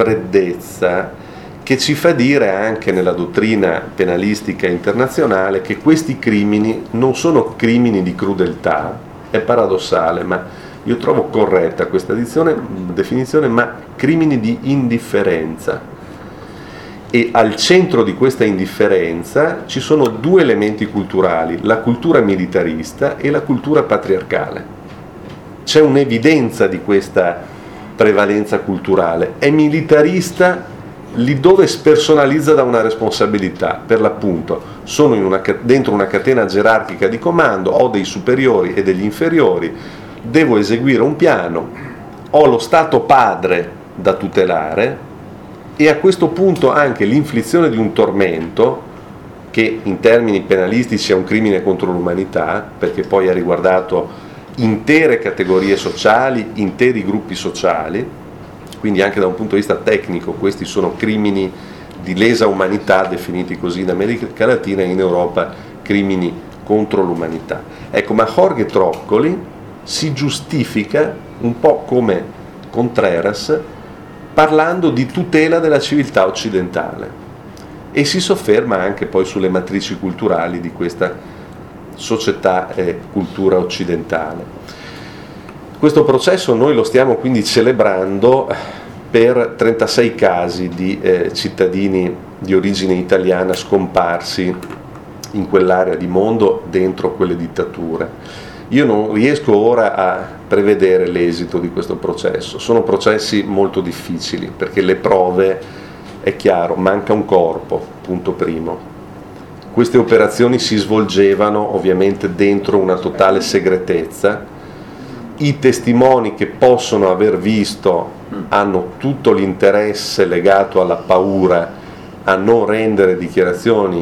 che ci fa dire anche nella dottrina penalistica internazionale che questi crimini non sono crimini di crudeltà. È paradossale, ma io trovo corretta questa definizione, ma crimini di indifferenza. E al centro di questa indifferenza ci sono due elementi culturali: la cultura militarista e la cultura patriarcale. C'è un'evidenza di questa prevalenza culturale. È militarista lì dove spersonalizza da una responsabilità, per l'appunto sono dentro una catena gerarchica di comando, ho dei superiori e degli inferiori, devo eseguire un piano, ho lo Stato padre da tutelare e a questo punto anche l'inflizione di un tormento, che in termini penalistici è un crimine contro l'umanità, perché poi ha riguardato intere categorie sociali, interi gruppi sociali, quindi anche da un punto di vista tecnico questi sono crimini di lesa umanità, definiti così in America Latina, e in Europa crimini contro l'umanità. Ecco, ma Jorge Tróccoli si giustifica un po' come Contreras parlando di tutela della civiltà occidentale e si sofferma anche poi sulle matrici culturali di questa società e cultura occidentale. Questo processo noi lo stiamo quindi celebrando per 36 casi di cittadini di origine italiana scomparsi in quell'area di mondo dentro quelle dittature. Io non riesco ora a prevedere l'esito di questo processo, sono processi molto difficili perché le prove, è chiaro, manca un corpo, punto primo. Queste operazioni si svolgevano ovviamente dentro una totale segretezza, i testimoni che possono aver visto hanno tutto l'interesse legato alla paura a non rendere dichiarazioni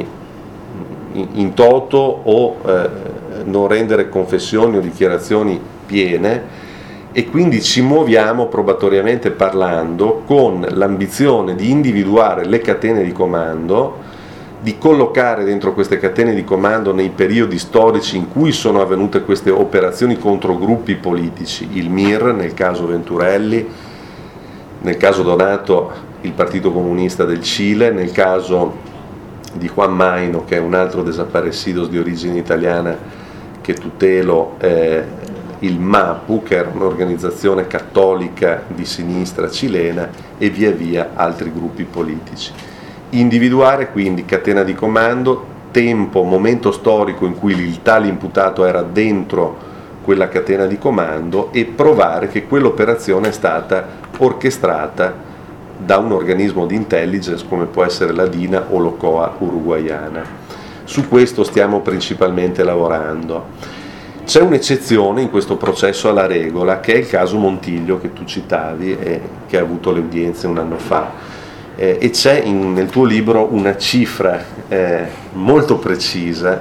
in toto o non rendere confessioni o dichiarazioni piene, e quindi ci muoviamo probatoriamente parlando con l'ambizione di individuare le catene di comando, di collocare dentro queste catene di comando nei periodi storici in cui sono avvenute queste operazioni contro gruppi politici, il MIR nel caso Venturelli, nel caso Donato il Partito Comunista del Cile, nel caso di Juan Maino, che è un altro desaparecidos di origine italiana che tutelo, il MAPU, che era un'organizzazione cattolica di sinistra cilena, e via via altri gruppi politici. Individuare quindi catena di comando, tempo, momento storico in cui il tale imputato era dentro quella catena di comando e provare che quell'operazione è stata orchestrata da un organismo di intelligence come può essere la DINA o l'OCOA uruguaiana. Su questo stiamo principalmente lavorando. C'è un'eccezione in questo processo alla regola, che è il caso Montiglio che tu citavi e che ha avuto le udienze un anno fa. E c'è nel tuo libro una cifra molto precisa,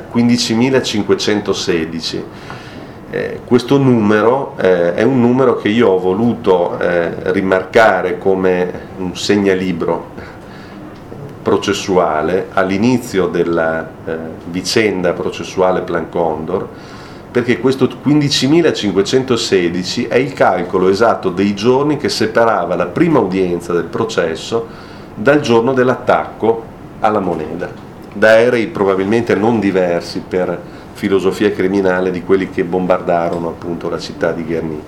15.516. Questo numero è un numero che io ho voluto rimarcare come un segnalibro processuale all'inizio della vicenda processuale Plan Condor, perché questo 15.516 è il calcolo esatto dei giorni che separava la prima udienza del processo dal giorno dell'attacco alla Moneda, da aerei probabilmente non diversi per filosofia criminale di quelli che bombardarono appunto la città di Guernica.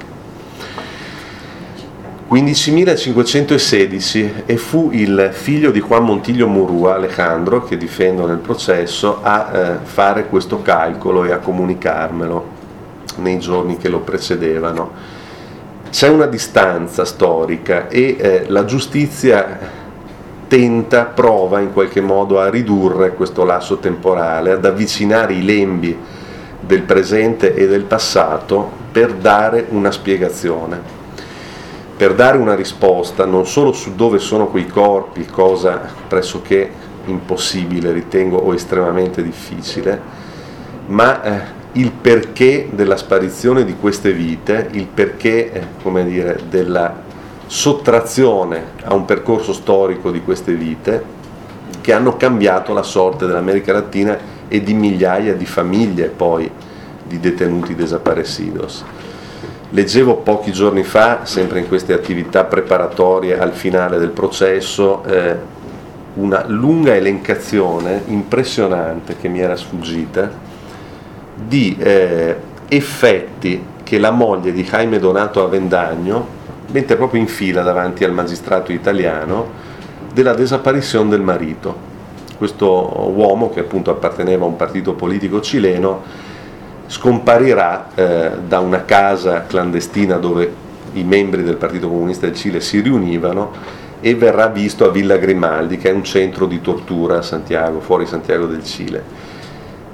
15.516, e fu il figlio di Juan Montiglio Murúa, Alejandro, che difendo nel processo, a fare questo calcolo e a comunicarmelo nei giorni che lo precedevano. C'è una distanza storica e la giustizia prova in qualche modo a ridurre questo lasso temporale, ad avvicinare i lembi del presente e del passato per dare una spiegazione, per dare una risposta non solo su dove sono quei corpi, cosa pressoché impossibile ritengo o estremamente difficile, ma il perché della sparizione di queste vite, il perché, della sottrazione a un percorso storico di queste vite che hanno cambiato la sorte dell'America Latina e di migliaia di famiglie poi di detenuti desaparecidos. Leggevo pochi giorni fa, sempre in queste attività preparatorie al finale del processo, una lunga elencazione impressionante che mi era sfuggita di effetti che la moglie di Jaime Donato Avendagno mette proprio in fila davanti al magistrato italiano della disparizione del marito. Questo uomo, che appunto apparteneva a un partito politico cileno, scomparirà da una casa clandestina dove i membri del Partito Comunista del Cile si riunivano e verrà visto a Villa Grimaldi, che è un centro di tortura a Santiago, fuori Santiago del Cile.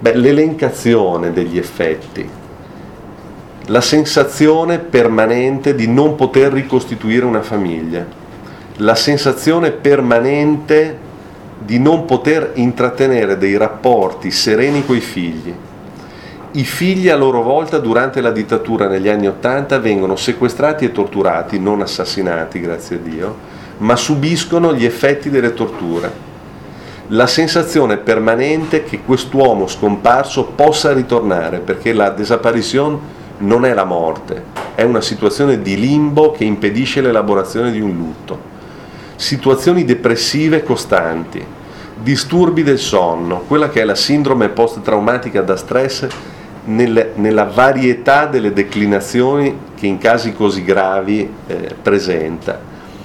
L'elencazione degli effetti, la sensazione permanente di non poter ricostituire una famiglia, la sensazione permanente di non poter intrattenere dei rapporti sereni coi figli. I figli a loro volta durante la dittatura negli anni '80 vengono sequestrati e torturati, non assassinati, grazie a Dio, ma subiscono gli effetti delle torture. La sensazione permanente che quest'uomo scomparso possa ritornare, perché la desaparizione non è la morte, è una situazione di limbo che impedisce l'elaborazione di un lutto. Situazioni depressive costanti, disturbi del sonno, quella che è la sindrome post-traumatica da stress nella varietà delle declinazioni che in casi così gravi presenta.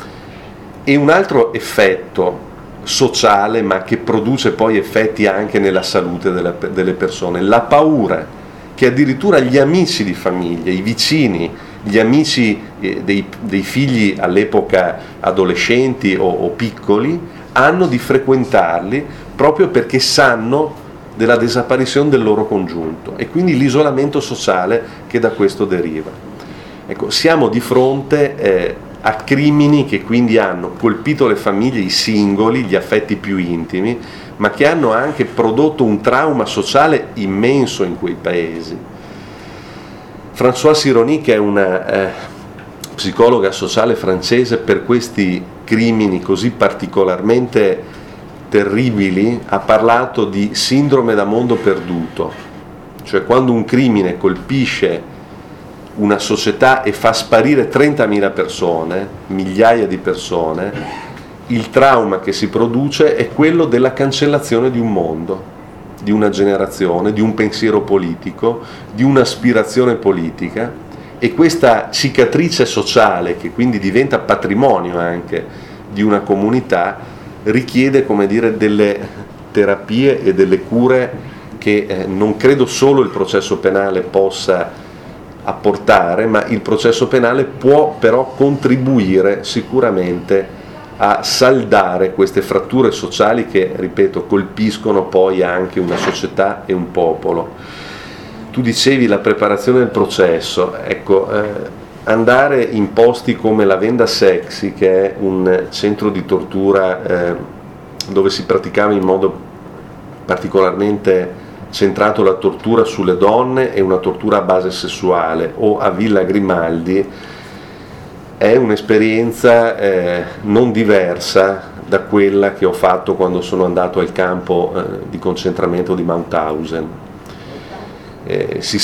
E un altro effetto sociale, ma che produce poi effetti anche nella salute delle persone, la paura che addirittura gli amici di famiglia, i vicini, gli amici dei figli all'epoca adolescenti o piccoli hanno di frequentarli proprio perché sanno della desaparizione del loro congiunto, e quindi l'isolamento sociale che da questo deriva. Ecco, siamo di fronte a crimini che quindi hanno colpito le famiglie, i singoli, gli affetti più intimi, ma che hanno anche prodotto un trauma sociale immenso in quei paesi. Françoise Sironi, che è una psicologa sociale francese, per questi crimini così particolarmente terribili ha parlato di sindrome da mondo perduto, cioè quando un crimine colpisce una società e fa sparire 30.000 persone, migliaia di persone, il trauma che si produce è quello della cancellazione di un mondo, di una generazione, di un pensiero politico, di un'aspirazione politica, e questa cicatrice sociale, che quindi diventa patrimonio anche di una comunità, richiede, come dire, delle terapie e delle cure che non credo solo il processo penale possa apportare, ma il processo penale può però contribuire sicuramente a saldare queste fratture sociali che, ripeto, colpiscono poi anche una società e un popolo. Tu dicevi la preparazione del processo, ecco, andare in posti come la Venda Sexy, che è un centro di tortura dove si praticava in modo particolarmente centrato la tortura sulle donne e una tortura a base sessuale, o a Villa Grimaldi, è un'esperienza non diversa da quella che ho fatto quando sono andato al campo di concentramento di Mauthausen. Si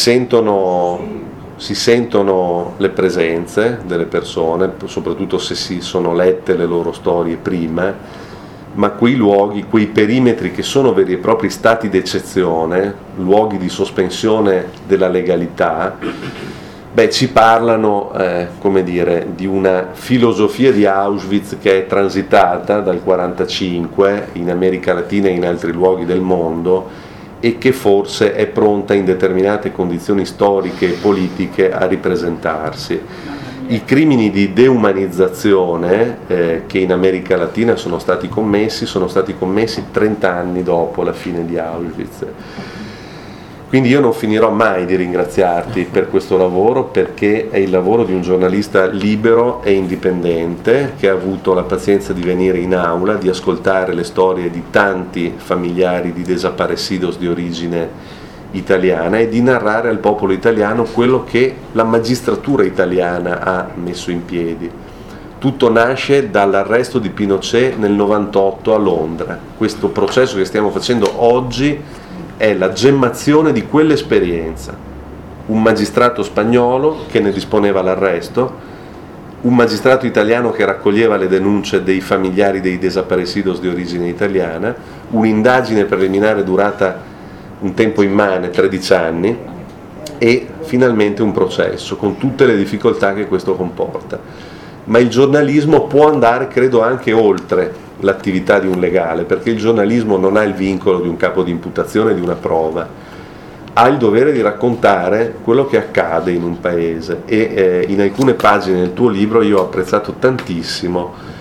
sentono le presenze delle persone, soprattutto se si sono lette le loro storie prima, ma quei luoghi, quei perimetri che sono veri e propri stati d'eccezione, luoghi di sospensione della legalità, ci parlano, come dire, di una filosofia di Auschwitz che è transitata dal 1945 in America Latina e in altri luoghi del mondo, e che forse è pronta in determinate condizioni storiche e politiche a ripresentarsi. I crimini di deumanizzazione che in America Latina sono stati commessi 30 anni dopo la fine di Auschwitz. Quindi io non finirò mai di ringraziarti per questo lavoro, perché è il lavoro di un giornalista libero e indipendente che ha avuto la pazienza di venire in aula, di ascoltare le storie di tanti familiari di desaparecidos di origine italiana e di narrare al popolo italiano quello che la magistratura italiana ha messo in piedi. Tutto nasce dall'arresto di Pinochet nel 98 a Londra. Questo processo che stiamo facendo oggi è la gemmazione di quell'esperienza. Un magistrato spagnolo che ne disponeva l'arresto, un magistrato italiano che raccoglieva le denunce dei familiari dei desaparecidos di origine italiana, un'indagine preliminare durata un tempo immane, 13 anni, e finalmente un processo con tutte le difficoltà che questo comporta. Ma il giornalismo può andare, credo, anche oltre l'attività di un legale, perché il giornalismo non ha il vincolo di un capo di imputazione, di una prova, ha il dovere di raccontare quello che accade in un paese, e in alcune pagine del tuo libro io ho apprezzato tantissimo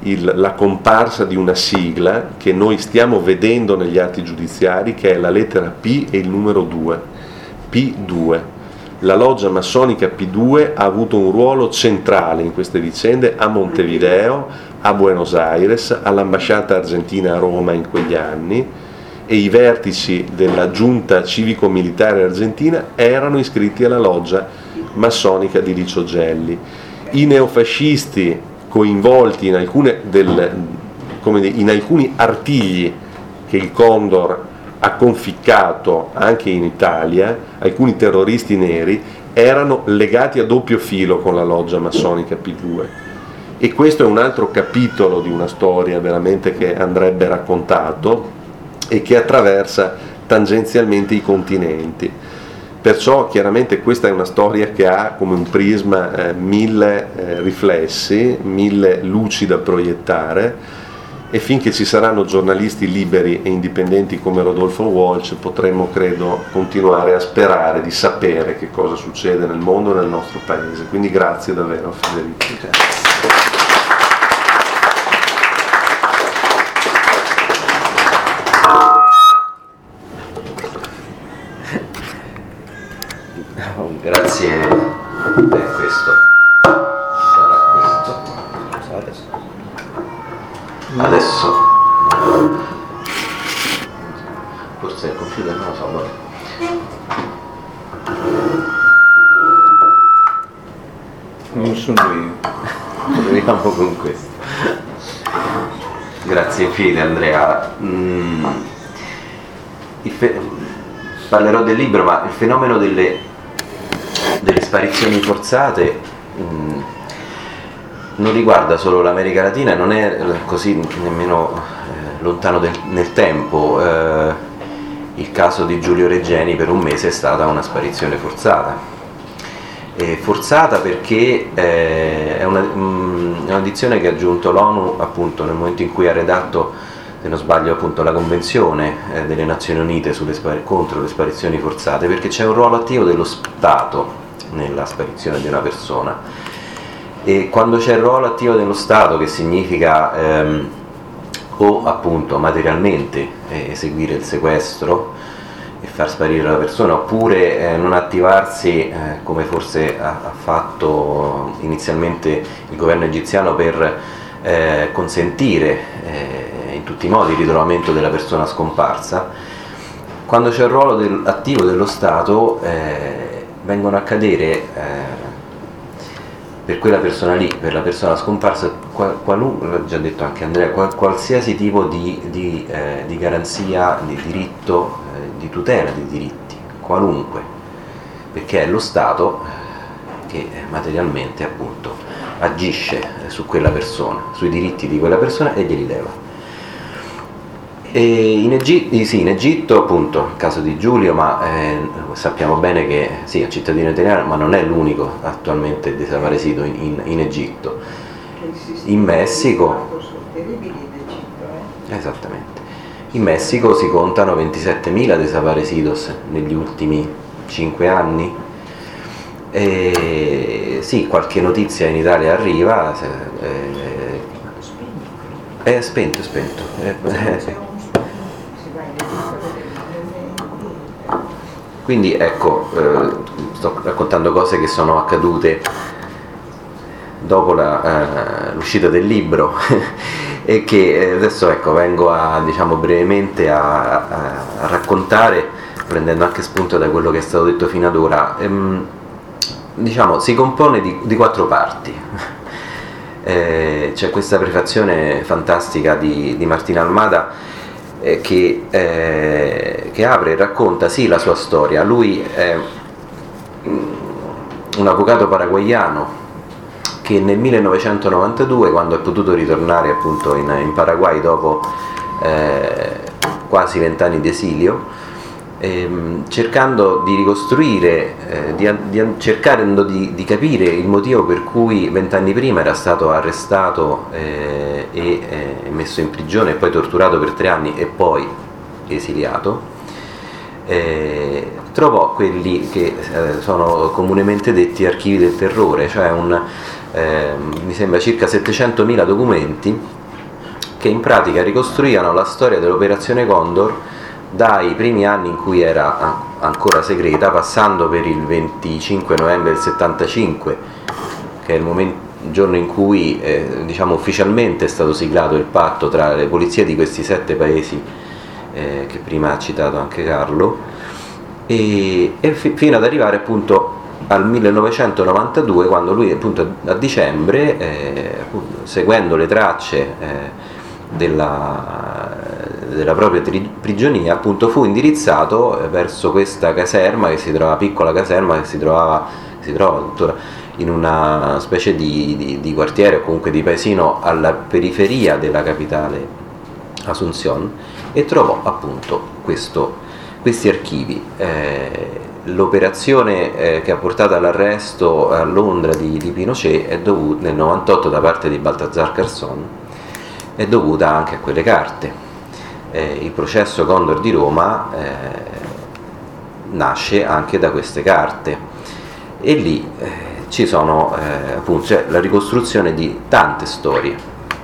la comparsa di una sigla che noi stiamo vedendo negli atti giudiziari, che è la lettera P e il numero 2, P2. La loggia massonica P2 ha avuto un ruolo centrale in queste vicende a Montevideo, a Buenos Aires, all'ambasciata argentina a Roma in quegli anni, e i vertici della giunta civico-militare argentina erano iscritti alla loggia massonica di Licio Gelli. I neofascisti coinvolti in alcuni artigli che il Condor ha conficcato anche in Italia, alcuni terroristi neri, erano legati a doppio filo con la loggia massonica P2. E questo è un altro capitolo di una storia veramente che andrebbe raccontato e che attraversa tangenzialmente i continenti. Perciò chiaramente questa è una storia che ha come un prisma 1000 riflessi, 1000 luci da proiettare, e finché ci saranno giornalisti liberi e indipendenti come Rodolfo Walsh potremo, credo, continuare a sperare di sapere che cosa succede nel mondo e nel nostro paese. Quindi grazie davvero, Federico. Grazie, questo sarà questo. Adesso forse il computer non lo so, vabbè. Non sono io. Vediamo con questo. Grazie infinite, Andrea. Parlerò del libro, ma il fenomeno delle sparizioni forzate non riguarda solo l'America Latina e non è così nemmeno lontano nel tempo. Il caso di Giulio Regeni per un mese è stata una sparizione forzata. Forzata perché è un'addizione che ha aggiunto l'ONU appunto nel momento in cui ha redatto, se non sbaglio, appunto la Convenzione delle Nazioni Unite contro le sparizioni forzate, perché c'è un ruolo attivo dello Stato nella sparizione di una persona, e quando c'è il ruolo attivo dello Stato, che significa o appunto materialmente eseguire il sequestro e far sparire la persona, oppure non attivarsi come forse ha fatto inizialmente il governo egiziano per consentire in tutti i modi il ritrovamento della persona scomparsa. Quando c'è il ruolo attivo dello Stato vengono a cadere per quella persona lì, per la persona scomparsa, l'ha già detto anche Andrea, qualsiasi tipo di garanzia, di diritto, di tutela di diritti, qualunque, perché è lo Stato che materialmente appunto agisce su quella persona, sui diritti di quella persona e glieli leva. E in Egitto appunto il caso di Giulio, ma sappiamo bene che sì, è un cittadino italiano, ma non è l'unico attualmente desaparecido in Egitto. In Messico, esattamente, in Messico si contano 27.000 desaparecidos negli ultimi 5 anni. E sì, qualche notizia in Italia arriva, è spento. Quindi ecco, sto raccontando cose che sono accadute dopo l'uscita del libro e che adesso ecco vengo brevemente a raccontare, prendendo anche spunto da quello che è stato detto fino ad ora. Si compone di 4 parti. C'è questa prefazione fantastica di Martín Almada che apre e racconta sì la sua storia. Lui è un avvocato paraguaiano che nel 1992, quando è potuto ritornare appunto in Paraguay dopo quasi 20 anni di esilio, cercando di ricostruire, cercando di capire il motivo per cui 20 anni prima era stato arrestato e messo in prigione e poi torturato per 3 anni e poi esiliato, trovò quelli che sono comunemente detti archivi del terrore, cioè mi sembra circa 700.000 documenti che in pratica ricostruivano la storia dell'operazione Condor dai primi anni in cui era ancora segreta, passando per il 25 novembre del 75, che è il giorno in cui diciamo ufficialmente è stato siglato il patto tra le polizie di questi 7 paesi che prima ha citato anche Carlo, e fino ad arrivare appunto al 1992, quando lui appunto a dicembre, seguendo le tracce della propria prigionia, appunto fu indirizzato verso questa caserma che si trova, piccola caserma che si trova tuttora in una specie di quartiere o comunque di paesino alla periferia della capitale Asunción, e trovò appunto questi archivi. L'operazione che ha portato all'arresto a Londra di Pinochet è dovuta, nel 98, da parte di Baltasar Garzón, è dovuta anche a quelle carte. Il processo Condor di Roma nasce anche da queste carte, e lì ci sono appunto, c'è la ricostruzione di tante storie.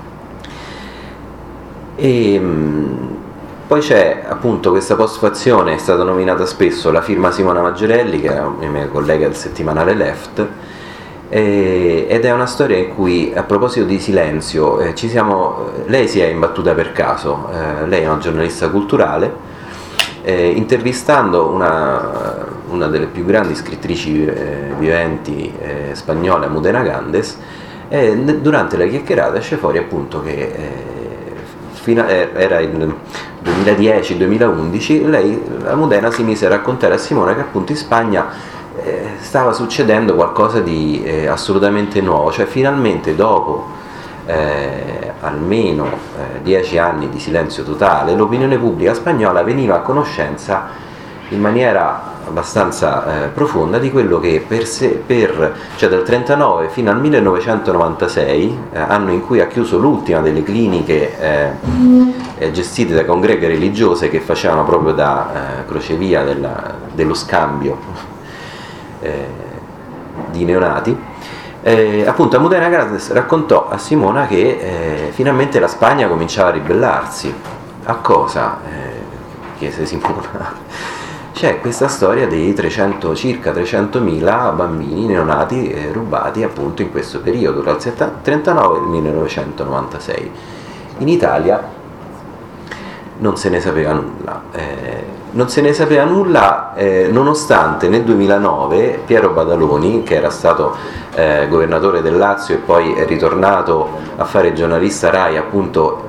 Poi c'è appunto questa postfazione, è stata nominata spesso, la firma Simona Maggiorelli, che è una mia collega del settimanale Left, ed è una storia in cui, a proposito di silenzio, lei si è imbattuta per caso, lei è una giornalista culturale, intervistando una delle più grandi scrittrici viventi spagnole, Almudena Grandes, durante la chiacchierata esce fuori appunto che era il 2010-2011, lei, Almudena, si mise a raccontare a Simona che appunto in Spagna stava succedendo qualcosa di assolutamente nuovo, cioè finalmente dopo almeno 10 anni di silenzio totale, l'opinione pubblica spagnola veniva a conoscenza in maniera abbastanza profonda di quello che cioè dal 1939 fino al 1996, anno in cui ha chiuso l'ultima delle cliniche gestite da congreghe religiose che facevano proprio da crocevia dello scambio di neonati, appunto Almudena Grandes raccontò a Simona che finalmente la Spagna cominciava a ribellarsi. A cosa? Chiese Simona. C'è questa storia dei circa 300.000 bambini neonati rubati appunto in questo periodo, tra il 1939 e il 1996. In Italia non se ne sapeva nulla, nonostante nel 2009 Piero Badaloni, che era stato governatore del Lazio e poi è ritornato a fare giornalista Rai, appunto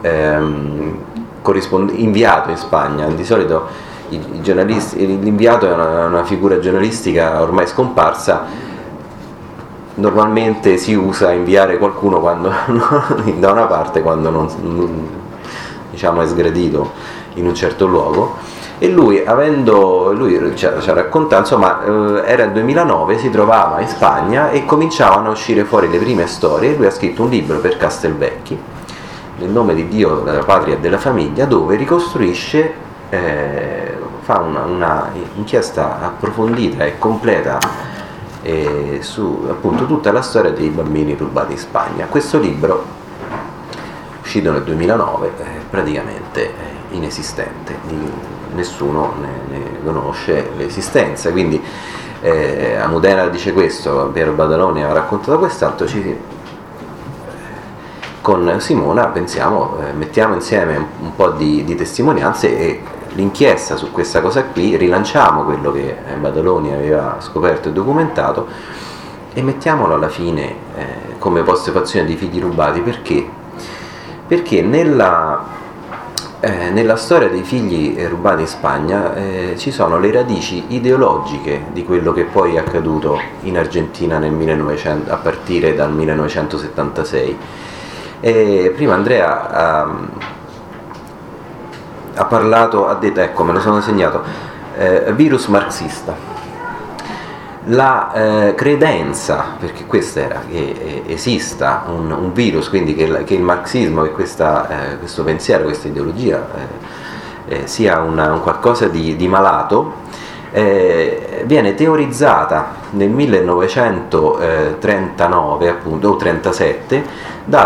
inviato in Spagna. Di solito l'inviato è una figura giornalistica ormai scomparsa, normalmente si usa inviare qualcuno quando da una parte quando non diciamo è sgradito in un certo luogo, e lui ci ha raccontato, insomma, era il 2009, si trovava in Spagna e cominciavano a uscire fuori le prime storie, e lui ha scritto un libro per Castelvecchi, Nel nome di Dio, della patria e della famiglia, dove ricostruisce, fa una inchiesta approfondita e completa su appunto tutta la storia dei bambini rubati in Spagna. Questo libro, uscito nel 2009, è praticamente inesistente, nessuno ne conosce l'esistenza, quindi Almudena dice questo, Piero Badaloni ha raccontato quest'altro, con Simona pensiamo, mettiamo insieme un po' di testimonianze e l'inchiesta su questa cosa qui, rilanciamo quello che Badaloni aveva scoperto e documentato e mettiamolo alla fine come postfazione di Figli rubati. Perché nella storia dei figli rubati in Spagna ci sono le radici ideologiche di quello che poi è accaduto in Argentina a partire dal 1976. Prima Andrea ha parlato, ha detto, ecco, me lo sono segnato, virus marxista. La credenza, perché questa era, che esista un virus, quindi che il marxismo, che questo pensiero, questa ideologia sia un qualcosa di malato, viene teorizzata nel 1939 appunto, o 37 da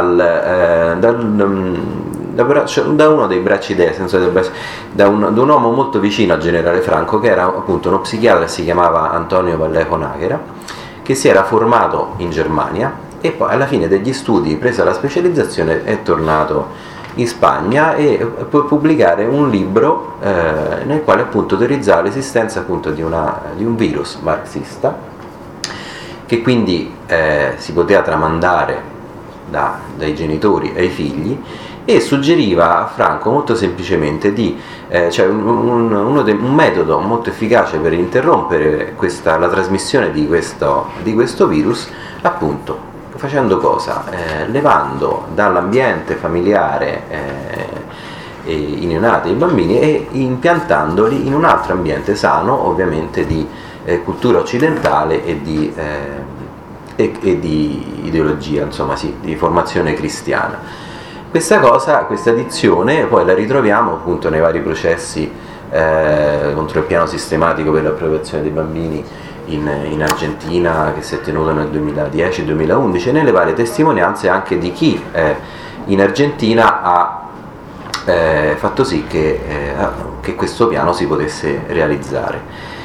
uno dei bracci destri, da un uomo molto vicino al generale Franco, che era appunto uno psichiatra che si chiamava Antonio Vallejo Nájera, che si era formato in Germania e poi alla fine degli studi, presa la specializzazione, è tornato in Spagna e per pubblicare un libro nel quale appunto teorizzava l'esistenza appunto di un virus marxista, che quindi si poteva tramandare dai genitori ai figli, e suggeriva a Franco molto semplicemente un metodo molto efficace per interrompere la trasmissione di questo virus, appunto facendo cosa? Levando dall'ambiente familiare i neonati e i bambini e impiantandoli in un altro ambiente sano, ovviamente di cultura occidentale e di ideologia, insomma sì, di formazione cristiana. Questa dizione poi la ritroviamo appunto nei vari processi contro il piano sistematico per l'appropriazione dei bambini in Argentina, che si è tenuto nel 2010-2011, e nelle varie testimonianze anche di chi in Argentina ha fatto sì che questo piano si potesse realizzare.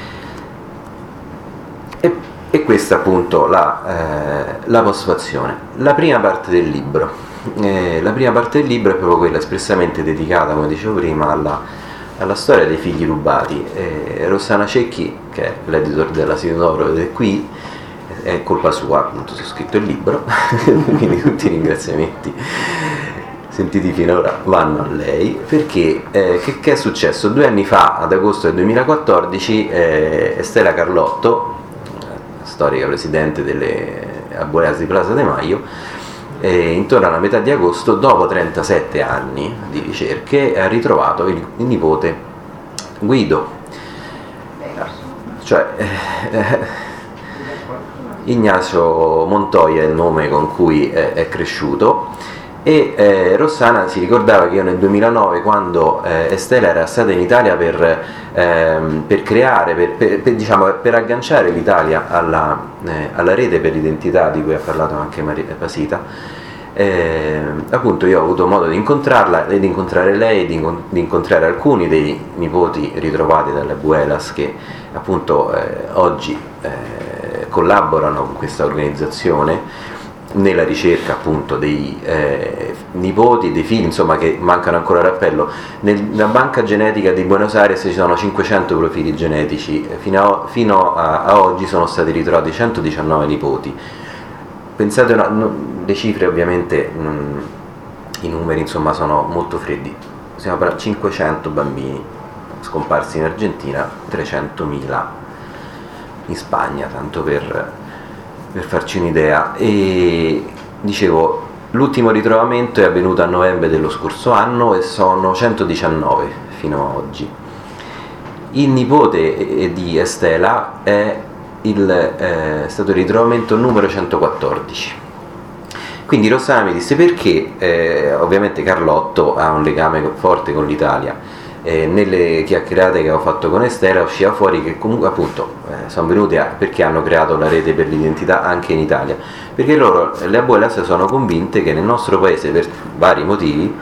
E questa appunto la postfazione. La prima parte del libro è proprio quella espressamente dedicata, come dicevo prima, alla storia dei figli rubati. Rossana Cecchi, che è l'editor della Sinodoro ed è qui, è colpa sua appunto se ho scritto il libro, quindi tutti i ringraziamenti sentiti finora vanno a lei, perché che è successo? 2 anni fa, ad agosto del 2014, Estela Carlotto, storica presidente delle Abuelas di Plaza de Mayo, intorno alla metà di agosto, dopo 37 anni di ricerche, ha ritrovato il nipote Guido, cioè Ignacio Montoya è il nome con cui è cresciuto. E Rossana si ricordava che io nel 2009, quando Estela era stata in Italia per creare, per agganciare l'Italia alla rete per l'identità di cui ha parlato anche Maria Pasita, appunto io ho avuto modo di incontrarla e di incontrare lei, di incontrare alcuni dei nipoti ritrovati dalle abuelas che appunto oggi collaborano con questa organizzazione nella ricerca appunto dei nipoti, dei figli, insomma, che mancano ancora l'appello. Nella banca genetica di Buenos Aires ci sono 500 profili genetici, fino a oggi sono stati ritrovati 119 nipoti. Pensate, le cifre ovviamente, i numeri insomma sono molto freddi, siamo per 500 bambini scomparsi in Argentina, 300.000 in Spagna, tanto per farci un'idea. E dicevo, l'ultimo ritrovamento è avvenuto a novembre dello scorso anno e sono 119 fino ad oggi. Il nipote di Estela è stato il ritrovamento numero 114. Quindi Rossana mi disse perché ovviamente Carlotto ha un legame forte con l'Italia. Nelle chiacchierate che ho fatto con Estela usciva fuori che comunque appunto sono venuti perché hanno creato la rete per l'identità anche in Italia, perché le abuelas sono convinte che nel nostro paese, per vari motivi,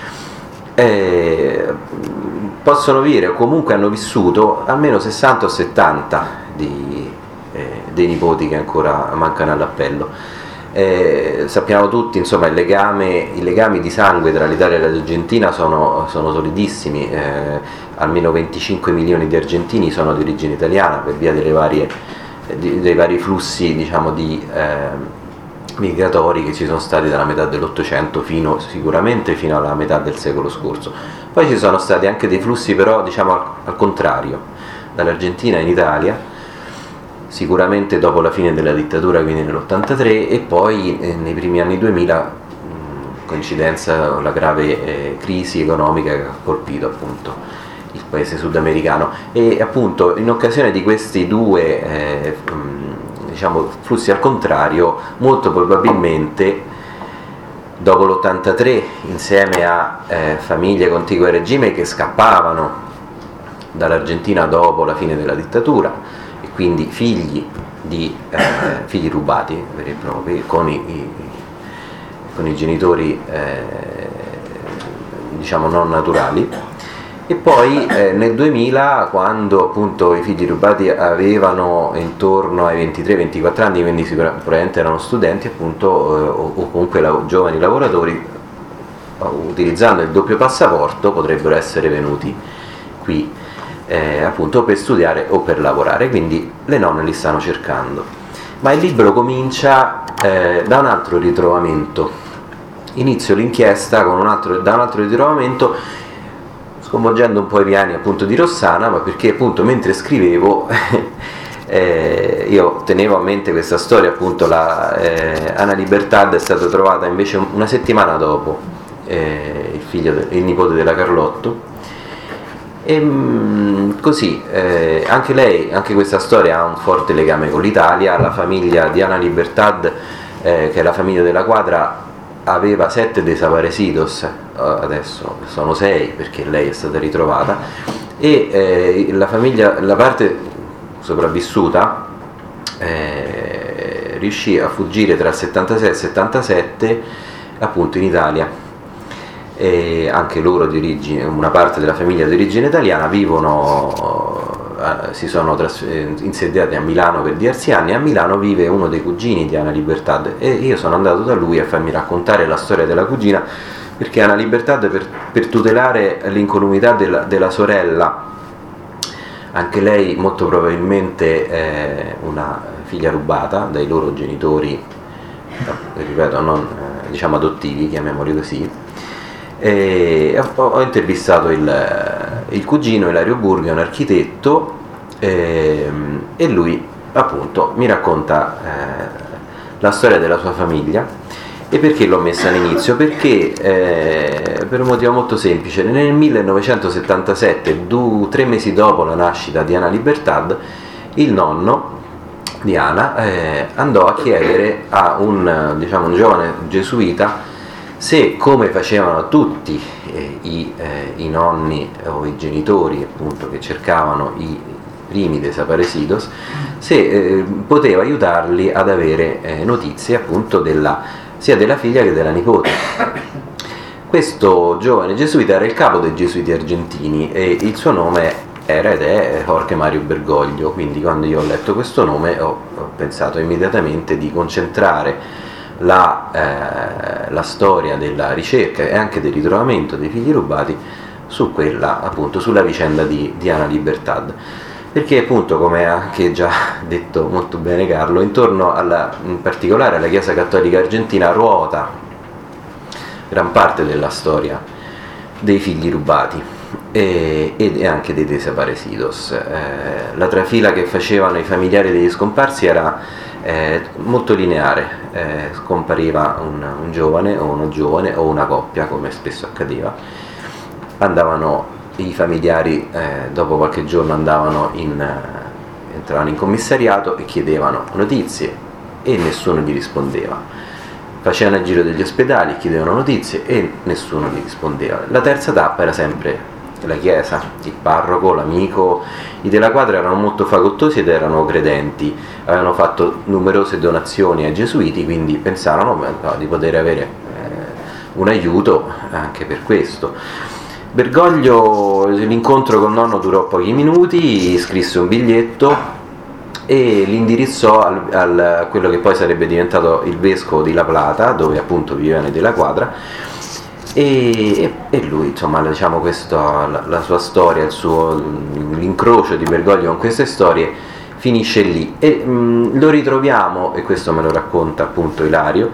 possono vivere o comunque hanno vissuto almeno 60 o 70 dei nipoti che ancora mancano all'appello. Sappiamo tutti, insomma, i legami di sangue tra l'Italia e l'Argentina sono solidissimi. Almeno 25 milioni di argentini sono di origine italiana per via dei vari flussi, diciamo, migratori che ci sono stati dalla metà dell'Ottocento sicuramente fino alla metà del secolo scorso. Poi ci sono stati anche dei flussi però, diciamo, al contrario, dall'Argentina in Italia, sicuramente dopo la fine della dittatura, quindi nell'83, e poi nei primi anni 2000, coincidenza con la grave crisi economica che ha colpito appunto il paese sudamericano. E appunto in occasione di questi due diciamo flussi al contrario, molto probabilmente dopo l'83, insieme a famiglie contigue al regime che scappavano dall'Argentina dopo la fine della dittatura, e quindi figli rubati veri e propri, con i genitori diciamo non naturali. E poi nel 2000, quando appunto i figli rubati avevano intorno ai 23-24 anni, quindi sicuramente erano studenti appunto, o comunque giovani lavoratori, utilizzando il doppio passaporto potrebbero essere venuti qui appunto per studiare o per lavorare, quindi le nonne li stanno cercando. Ma il libro comincia da un altro ritrovamento. Inizio l'inchiesta da un altro ritrovamento, sconvolgendo un po' i piani appunto di Rossana, ma perché appunto mentre scrivevo io tenevo a mente questa storia, appunto Anna Libertad è stata trovata invece una settimana dopo, il nipote della Carlotto, e così anche questa storia ha un forte legame con l'Italia. La famiglia di Anna Libertad, che è la famiglia della Quadra, aveva 7 desaparecidos, adesso sono 6 perché lei è stata ritrovata, e la parte sopravvissuta riuscì a fuggire tra il 76 e il 77 appunto in Italia, e anche loro di origine, una parte della famiglia di origine italiana, si sono insediati a Milano per diversi anni. A Milano vive uno dei cugini di Anna Libertad, e io sono andato da lui a farmi raccontare la storia della cugina, perché Anna Libertad, per tutelare l'incolumità della sorella, anche lei molto probabilmente una figlia rubata dai loro genitori, ripeto, non diciamo adottivi, chiamiamoli così. Ho intervistato il cugino Ilario Burghi, un architetto, e lui appunto mi racconta la storia della sua famiglia. E perché l'ho messa all'inizio? Perché per un motivo molto semplice: nel 1977, 3 mesi dopo la nascita di Anna Libertad, il nonno di Anna andò a chiedere a un giovane gesuita se, come facevano tutti i nonni o i genitori appunto che cercavano i primi desaparecidos, se poteva aiutarli ad avere notizie appunto sia della figlia che della nipote. Questo giovane gesuita era il capo dei gesuiti argentini e il suo nome era ed è Jorge Mario Bergoglio. Quindi quando io ho letto questo nome ho pensato immediatamente di concentrare la storia della ricerca e anche del ritrovamento dei figli rubati sulla vicenda di Anna Libertad, perché appunto, come ha anche già detto molto bene Carlo, intorno in particolare alla Chiesa Cattolica Argentina ruota gran parte della storia dei figli rubati e anche dei desaparecidos. La trafila che facevano i familiari degli scomparsi era molto lineare, scompariva un giovane o una giovane o una coppia, come spesso accadeva, andavano i familiari, dopo qualche giorno entravano in commissariato e chiedevano notizie e nessuno gli rispondeva, facevano il giro degli ospedali, chiedevano notizie e nessuno gli rispondeva. La terza tappa era sempre la chiesa, il parroco, l'amico. I della Quadra erano molto fagottosi ed erano credenti, avevano fatto numerose donazioni ai gesuiti, quindi pensarono di poter avere un aiuto anche per questo. Bergoglio, l'incontro col nonno durò pochi minuti, scrisse un biglietto e l'indirizzò a quello che poi sarebbe diventato il vescovo di La Plata, dove appunto vivevano i della Quadra. E lui, insomma, diciamo, la sua storia, l'incrocio di Bergoglio con queste storie finisce lì, e lo ritroviamo, e questo me lo racconta appunto Ilario,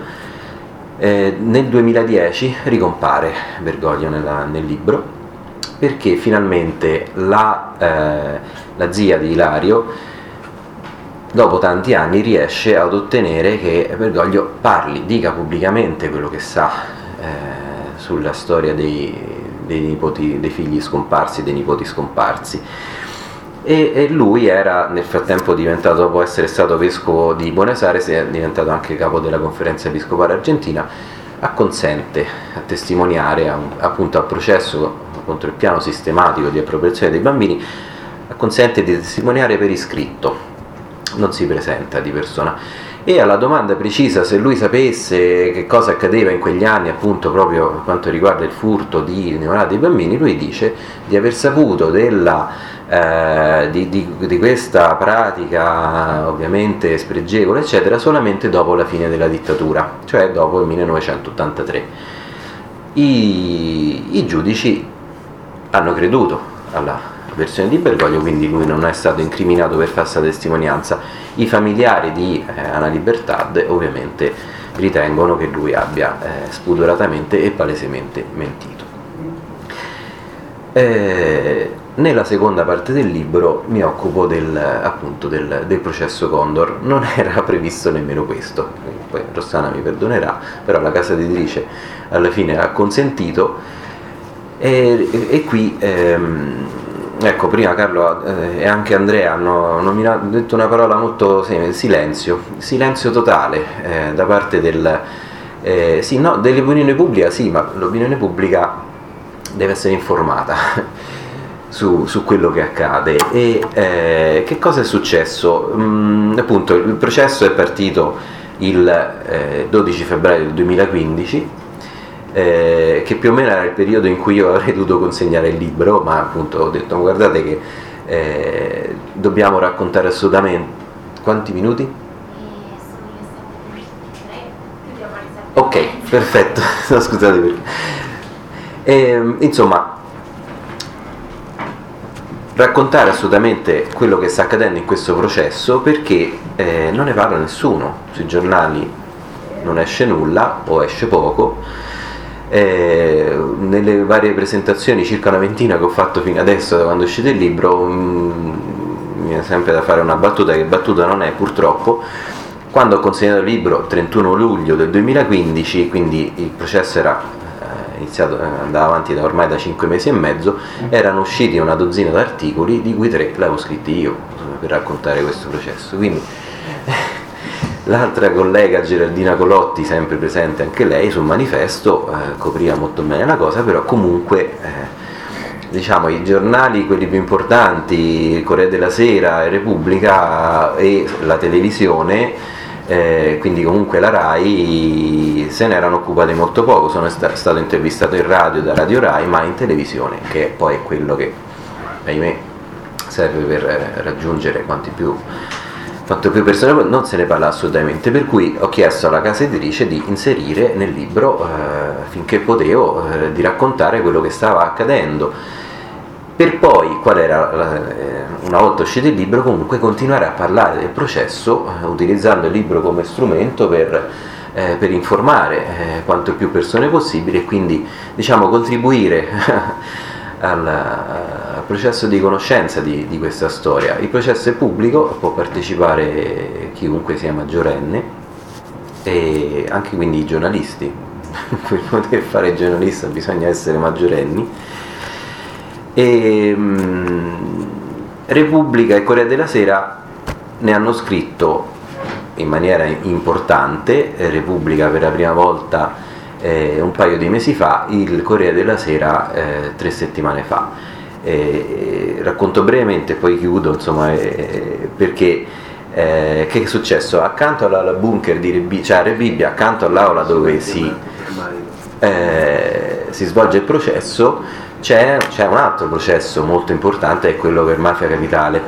nel 2010 ricompare Bergoglio nel libro, perché finalmente la zia di Ilario, dopo tanti anni, riesce ad ottenere che Bergoglio dica pubblicamente quello che sa sulla storia dei nipoti, dei figli scomparsi, dei nipoti scomparsi. E lui era nel frattempo diventato, dopo essere stato vescovo di Buenos Aires, è diventato anche capo della Conferenza Episcopale Argentina. Acconsente a testimoniare appunto al processo contro il piano sistematico di appropriazione dei bambini, consente di testimoniare per iscritto, non si presenta di persona. E alla domanda precisa se lui sapesse che cosa accadeva in quegli anni, appunto proprio per quanto riguarda il furto di neonati e bambini, lui dice di aver saputo di questa pratica ovviamente spregevole eccetera solamente dopo la fine della dittatura, cioè dopo il 1983. I giudici hanno creduto alla versione di Bergoglio, quindi lui non è stato incriminato per falsa testimonianza. I familiari di Anna Libertad ovviamente ritengono che lui abbia spudoratamente e palesemente mentito. Nella seconda parte del libro mi occupo del processo Condor. Non era previsto nemmeno questo, poi Rossana mi perdonerà, però la casa editrice alla fine ha consentito, e qui ecco, prima Carlo e anche Andrea hanno detto una parola molto silenzio totale da parte dell'opinione pubblica, sì, ma l'opinione pubblica deve essere informata su quello che accade. E che cosa è successo? Appunto, il processo è partito il 12 febbraio del 2015, che più o meno era il periodo in cui io avrei dovuto consegnare il libro, ma appunto ho detto guardate che dobbiamo raccontare assolutamente. Quanti minuti? Ok, perfetto. No, scusate perché insomma, raccontare assolutamente quello che sta accadendo in questo processo, perché non ne parla nessuno, sui giornali non esce nulla o esce poco. Nelle varie presentazioni, circa una ventina che ho fatto fino adesso da quando è uscito il libro, mi viene sempre da fare una battuta, che battuta non è purtroppo. Quando ho consegnato il libro 31 luglio del 2015, quindi il processo era iniziato, andava avanti ormai da 5 mesi e mezzo, erano usciti una dozzina di articoli, di cui 3 l'avevo scritti io per raccontare questo processo. Quindi l'altra collega Geraldina Colotti, sempre presente anche lei sul manifesto, copriva molto bene la cosa, però comunque diciamo i giornali, quelli più importanti, il Corriere della Sera, Repubblica e la televisione, quindi comunque la RAI, se ne erano occupati molto poco. Sono stato intervistato in radio da Radio RAI, ma in televisione, che poi è quello che ahimè serve per raggiungere quanto più persone, non se ne parla assolutamente, per cui ho chiesto alla casa editrice di inserire nel libro, finché potevo, di raccontare quello che stava accadendo, per poi, una volta uscito il libro, comunque continuare a parlare del processo, utilizzando il libro come strumento per informare quanto più persone possibile, e quindi diciamo contribuire al processo di conoscenza di questa storia. Il processo è pubblico, può partecipare chiunque sia maggiorenne, e anche quindi i giornalisti. Per poter fare giornalista bisogna essere maggiorenni. E Repubblica e Corriere della Sera ne hanno scritto in maniera importante, Repubblica per la prima volta un paio di mesi fa, il Corriere della Sera 3 settimane fa. Racconto brevemente, poi chiudo, insomma, perché che è successo? Accanto alla bunker di Rebibbia, accanto all'aula dove si svolge il processo, c'è un altro processo molto importante, è quello per Mafia Capitale.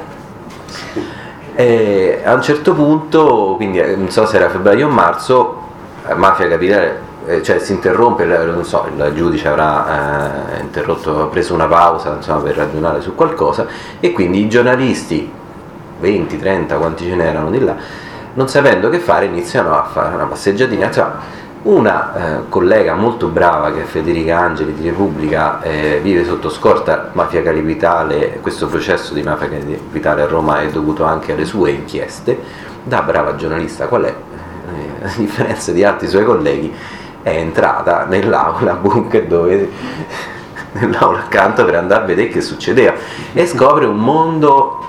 A un certo punto, quindi non so se era febbraio o marzo, Mafia Capitale, si interrompe, non so, il giudice avrà preso una pausa, insomma, per ragionare su qualcosa, e quindi i giornalisti, 20, 30, quanti ce n'erano di là, non sapendo che fare, iniziano a fare una passeggiatina. Insomma, una collega molto brava, che è Federica Angeli di Repubblica, vive sotto scorta Mafia Capitale. Questo processo di Mafia Capitale a Roma è dovuto anche alle sue inchieste. Da brava giornalista qual è, a differenza di altri suoi colleghi, è entrata nell'aula bunker, nell'aula accanto, per andare a vedere che succedeva, e scopre un mondo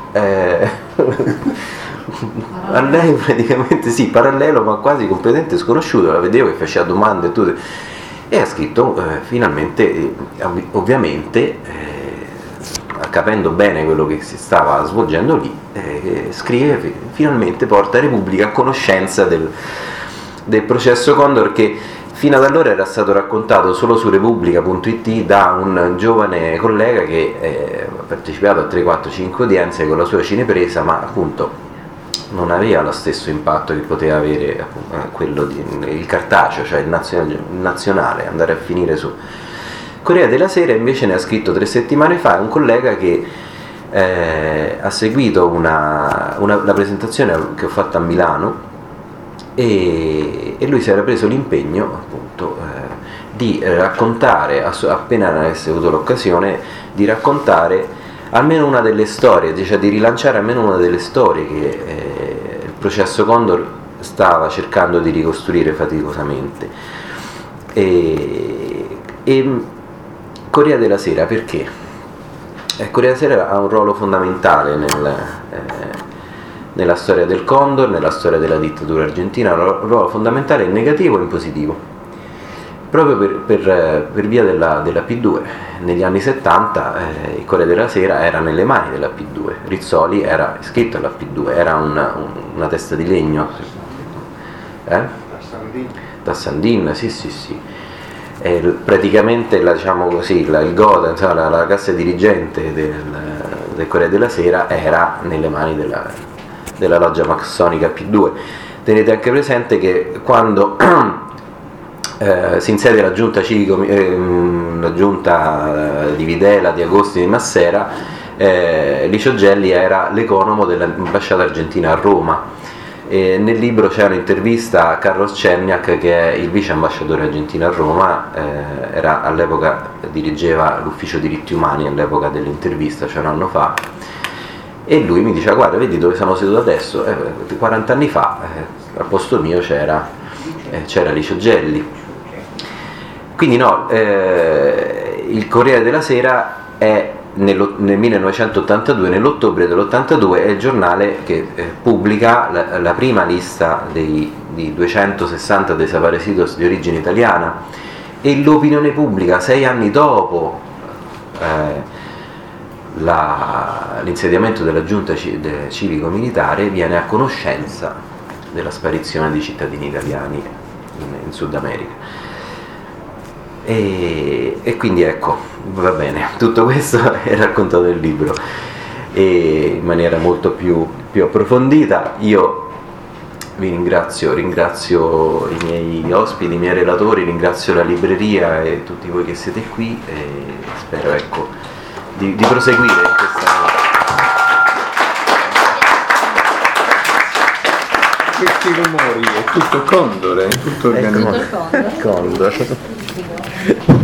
a lei praticamente parallelo, ma quasi completamente sconosciuto. La vedevo che faceva domande e tutto, e ha scritto finalmente, ovviamente capendo bene quello che si stava svolgendo lì, scrive, finalmente porta Repubblica a conoscenza del processo Condor, che fino ad allora era stato raccontato solo su Repubblica.it da un giovane collega che ha partecipato a 3, 4, 5 udienze con la sua cinepresa, ma appunto non aveva lo stesso impatto che poteva avere quello il cartaceo, cioè il nazionale, andare a finire su Corriere della Sera. Invece ne ha scritto 3 settimane fa un collega che ha seguito la presentazione che ho fatto a Milano, e lui si era preso l'impegno appunto di raccontare, appena avesse avuto l'occasione, di raccontare almeno una delle storie, cioè di rilanciare almeno una delle storie che il processo Condor stava cercando di ricostruire faticosamente. E Corriere della Sera perché? Corriere della Sera ha un ruolo fondamentale nella storia del Condor, nella storia della dittatura argentina, un ruolo fondamentale in negativo e in positivo. Proprio per via della P2. Negli anni 70 il Corriere della Sera era nelle mani della P2, Rizzoli era iscritto alla P2, era una testa di legno. Da Sandin, sì. Praticamente diciamo così, il Goda, la classe dirigente del Corriere della Sera era nelle mani della loggia massonica P2. Tenete anche presente che quando si insedia la giunta la giunta di Videla, di Agosti, di Massera, Licio Gelli era l'economo dell'ambasciata argentina a Roma. Nel libro c'è un'intervista a Carlos Cerniak, che è il vice ambasciatore argentino a Roma, all'epoca dirigeva l'ufficio diritti umani all'epoca dell'intervista, cioè un anno fa, e lui mi dice: guarda, vedi dove sono seduto adesso? 40 anni fa al posto mio c'era Licio Gelli. Quindi il Corriere della Sera è nel 1982, nell'ottobre dell'82, è il giornale che pubblica la prima lista di 260 desaparecidos di origine italiana, e l'opinione pubblica 6 anni dopo l'insediamento della giunta civico-militare viene a conoscenza della sparizione di cittadini italiani in Sud America. E quindi ecco, va bene, tutto questo è raccontato nel libro in maniera molto più approfondita. Io vi ringrazio i miei ospiti, i miei relatori, ringrazio la libreria e tutti voi che siete qui, e spero di proseguire in questi rumori. È tutto Condor, è tutto organizzato. Condor.